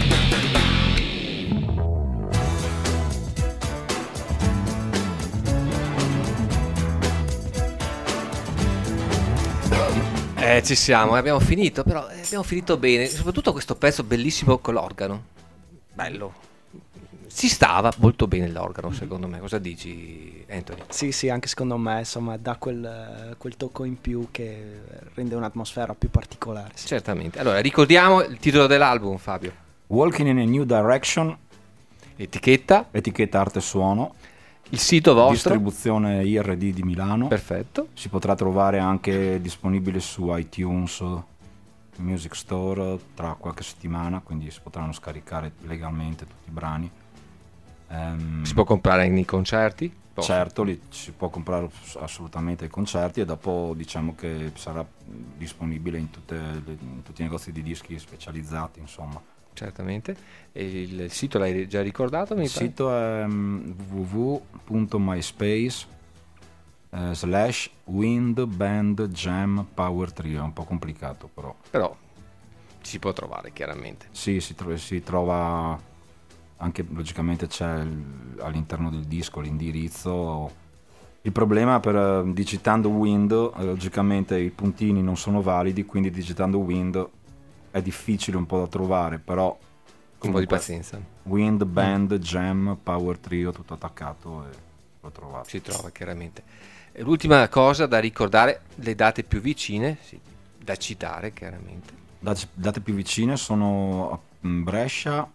Eh, ci siamo, abbiamo finito, però eh, abbiamo finito bene, soprattutto questo pezzo bellissimo con l'organo. Bello. Si stava molto bene l'organo, secondo me. Cosa dici, Anthony? Sì, sì, anche secondo me, insomma, dà quel, quel tocco in più che rende un'atmosfera più particolare. Sì. Certamente. Allora, ricordiamo il titolo dell'album, Fabio. Walking in a New Direction, Etichetta, etichetta Arte Suono, il sito vostro. distribuzione I R D di Milano. Perfetto. Si potrà trovare anche disponibile su iTunes, Music Store tra qualche settimana, quindi si potranno scaricare legalmente tutti i brani. Um, Si può comprare nei concerti? Posso. Certo, li si può comprare assolutamente ai concerti e dopo diciamo che sarà disponibile in, tutte le, in tutti i negozi di dischi specializzati, insomma. Certamente. E il sito l'hai già ricordato? Mi Il pare? sito è um, w w w punto myspace eh, slash wind band jam power trio. È un po' complicato però. Però si può trovare chiaramente. Sì, si, tro- si trova anche, logicamente c'è il, all'interno del disco l'indirizzo. Il problema per uh, digitando wind, eh, logicamente i puntini non sono validi, quindi digitando wind è difficile un po' da trovare, però Con un po' di pazienza. Wind Band Jam Power Trio tutto attaccato e lo trovate. Si trova chiaramente. E l'ultima cosa da ricordare, le date più vicine, sì, da citare chiaramente. Dat- date più vicine sono a Brescia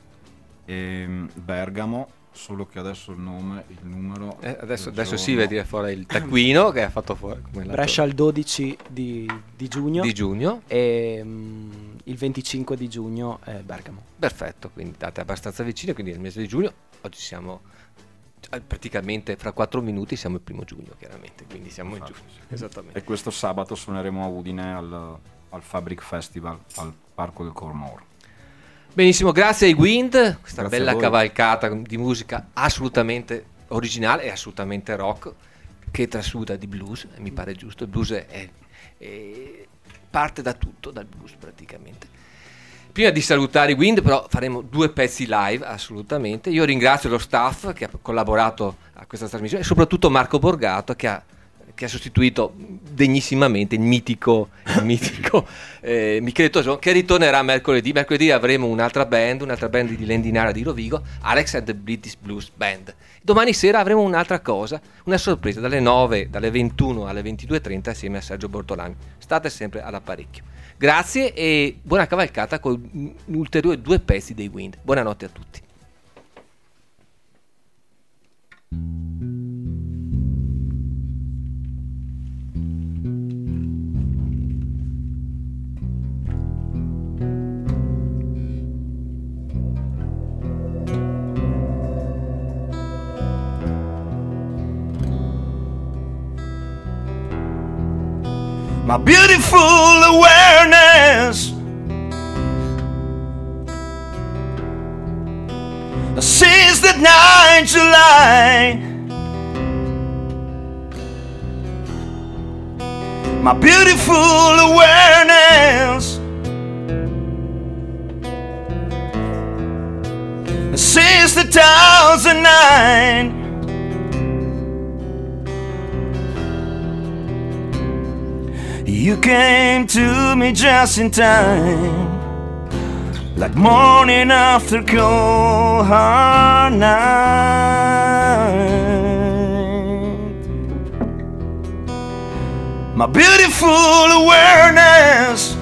e Bergamo, solo che adesso il nome, il numero Eh, adesso del adesso giorno- si vede fuori il taccuino che ha fatto fuori come l'altro- Brescia il dodici di, di giugno di giugno. e mm, il venticinque di giugno è Bergamo. Perfetto, quindi date abbastanza vicine, quindi nel mese di giugno. Oggi siamo eh, praticamente fra quattro minuti siamo il primo giugno chiaramente, quindi siamo in giugno. Esattamente. E questo sabato suoneremo a Udine al, al Fabric Festival al Parco del Cormor. Benissimo, grazie ai Wind, questa Grazie bella a voi. cavalcata di musica assolutamente originale e assolutamente rock che trasuda di blues, mi pare giusto. Il blues è, è- è- parte da tutto, dal blues praticamente. Prima di salutare i Wind però faremo due pezzi live assolutamente. Io ringrazio lo staff che ha collaborato a questa trasmissione e soprattutto Marco Borgato che ha, che ha sostituito degnissimamente il mitico, il mitico eh, Michele Toson, che ritornerà mercoledì. Mercoledì avremo un'altra band, un'altra band di Lendinara di Rovigo, Alex and the British Blues Band. Domani sera avremo un'altra cosa, una sorpresa dalle nove, dalle ventuno alle ventidue e trenta assieme a Sergio Bortolani. State sempre all'apparecchio. Grazie e buona cavalcata con ulteriori due pezzi dei Wind. Buonanotte a tutti. My beautiful awareness since that night July. My beautiful awareness since two thousand nine. You came to me just in time, like morning after cold hard night. My beautiful awareness,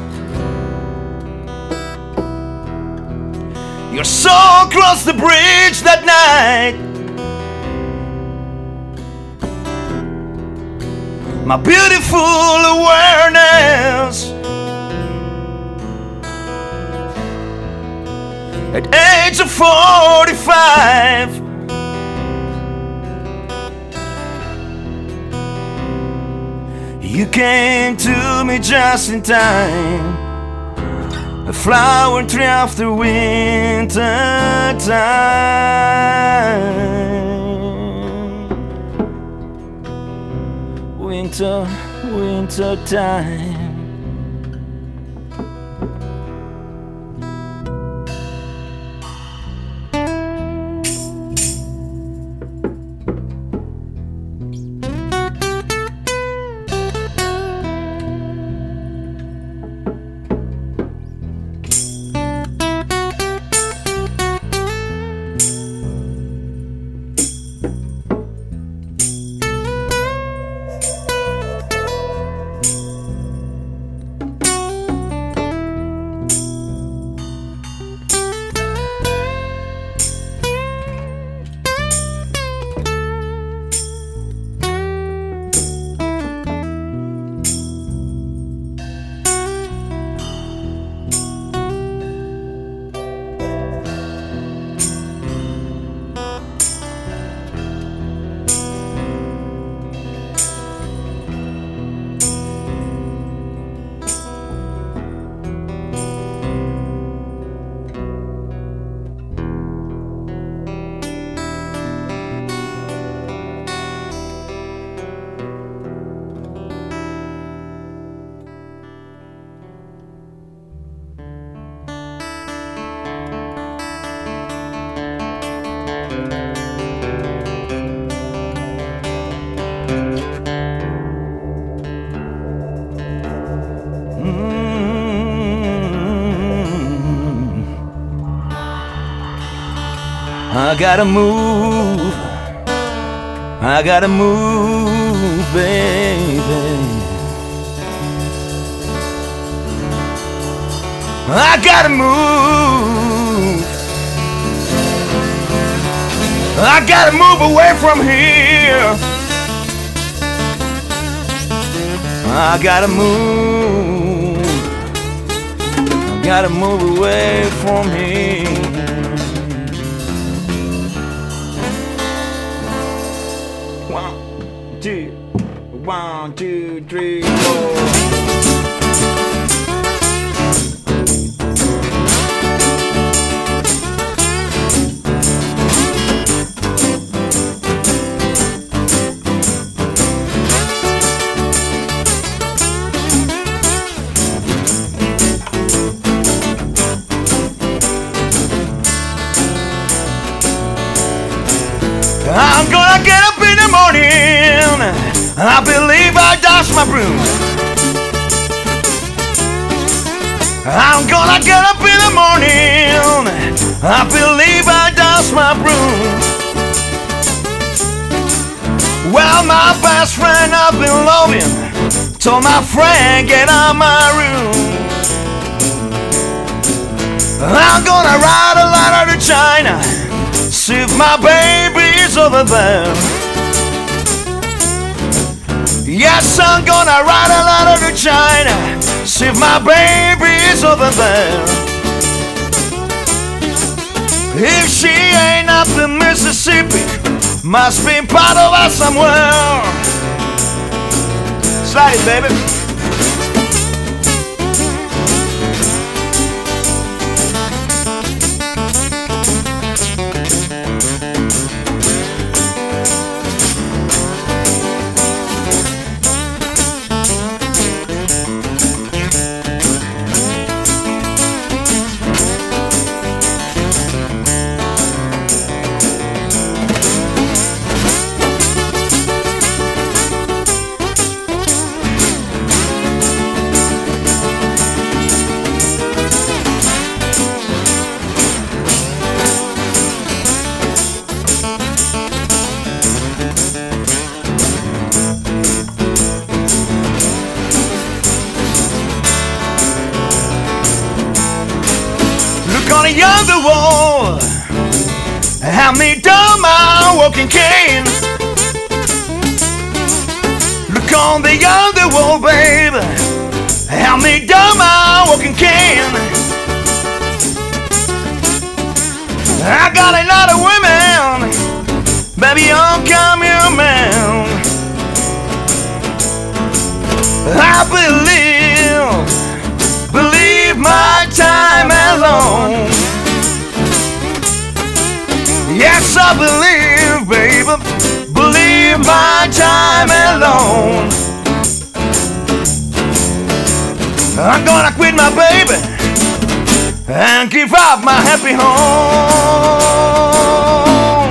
your soul crossed the bridge that night. My beautiful awareness, at age of forty-five, you came to me just in time, a flower tree after winter time. Winter, winter time. I gotta move, I gotta move, baby. I gotta move, I gotta move away from here. I gotta move, I gotta move away from here. Two, one, two, three, four. I'm gonna get up in the morning, I believe I dust my broom. I'm gonna get up in the morning, I believe I dust my broom. Well, my best friend I've been loving told my friend get out my room. I'm gonna write a letter to China, see if my baby's over there. Yes, I'm gonna write a letter to China, see if my baby's over there. If she ain't up the Mississippi, must be part of us somewhere. Slide it, baby. wall. Hand me down my walking cane. Look on the other wall, babe. Hand me down my walking cane. I got a lot of women, baby, I'll come your man. I believe, believe my time alone. Yes, I believe, baby, believe my time alone. I'm gonna quit my baby and give up my happy home.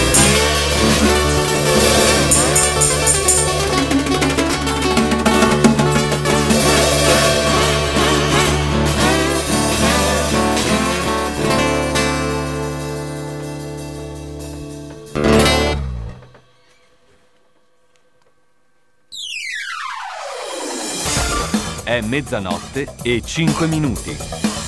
È mezzanotte e cinque minuti.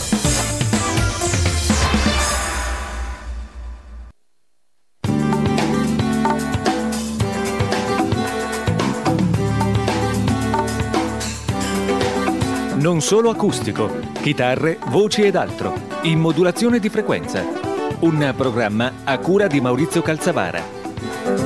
Non solo acustico, chitarre, voci ed altro, in modulazione di frequenza. Un programma a cura di Maurizio Calzavara.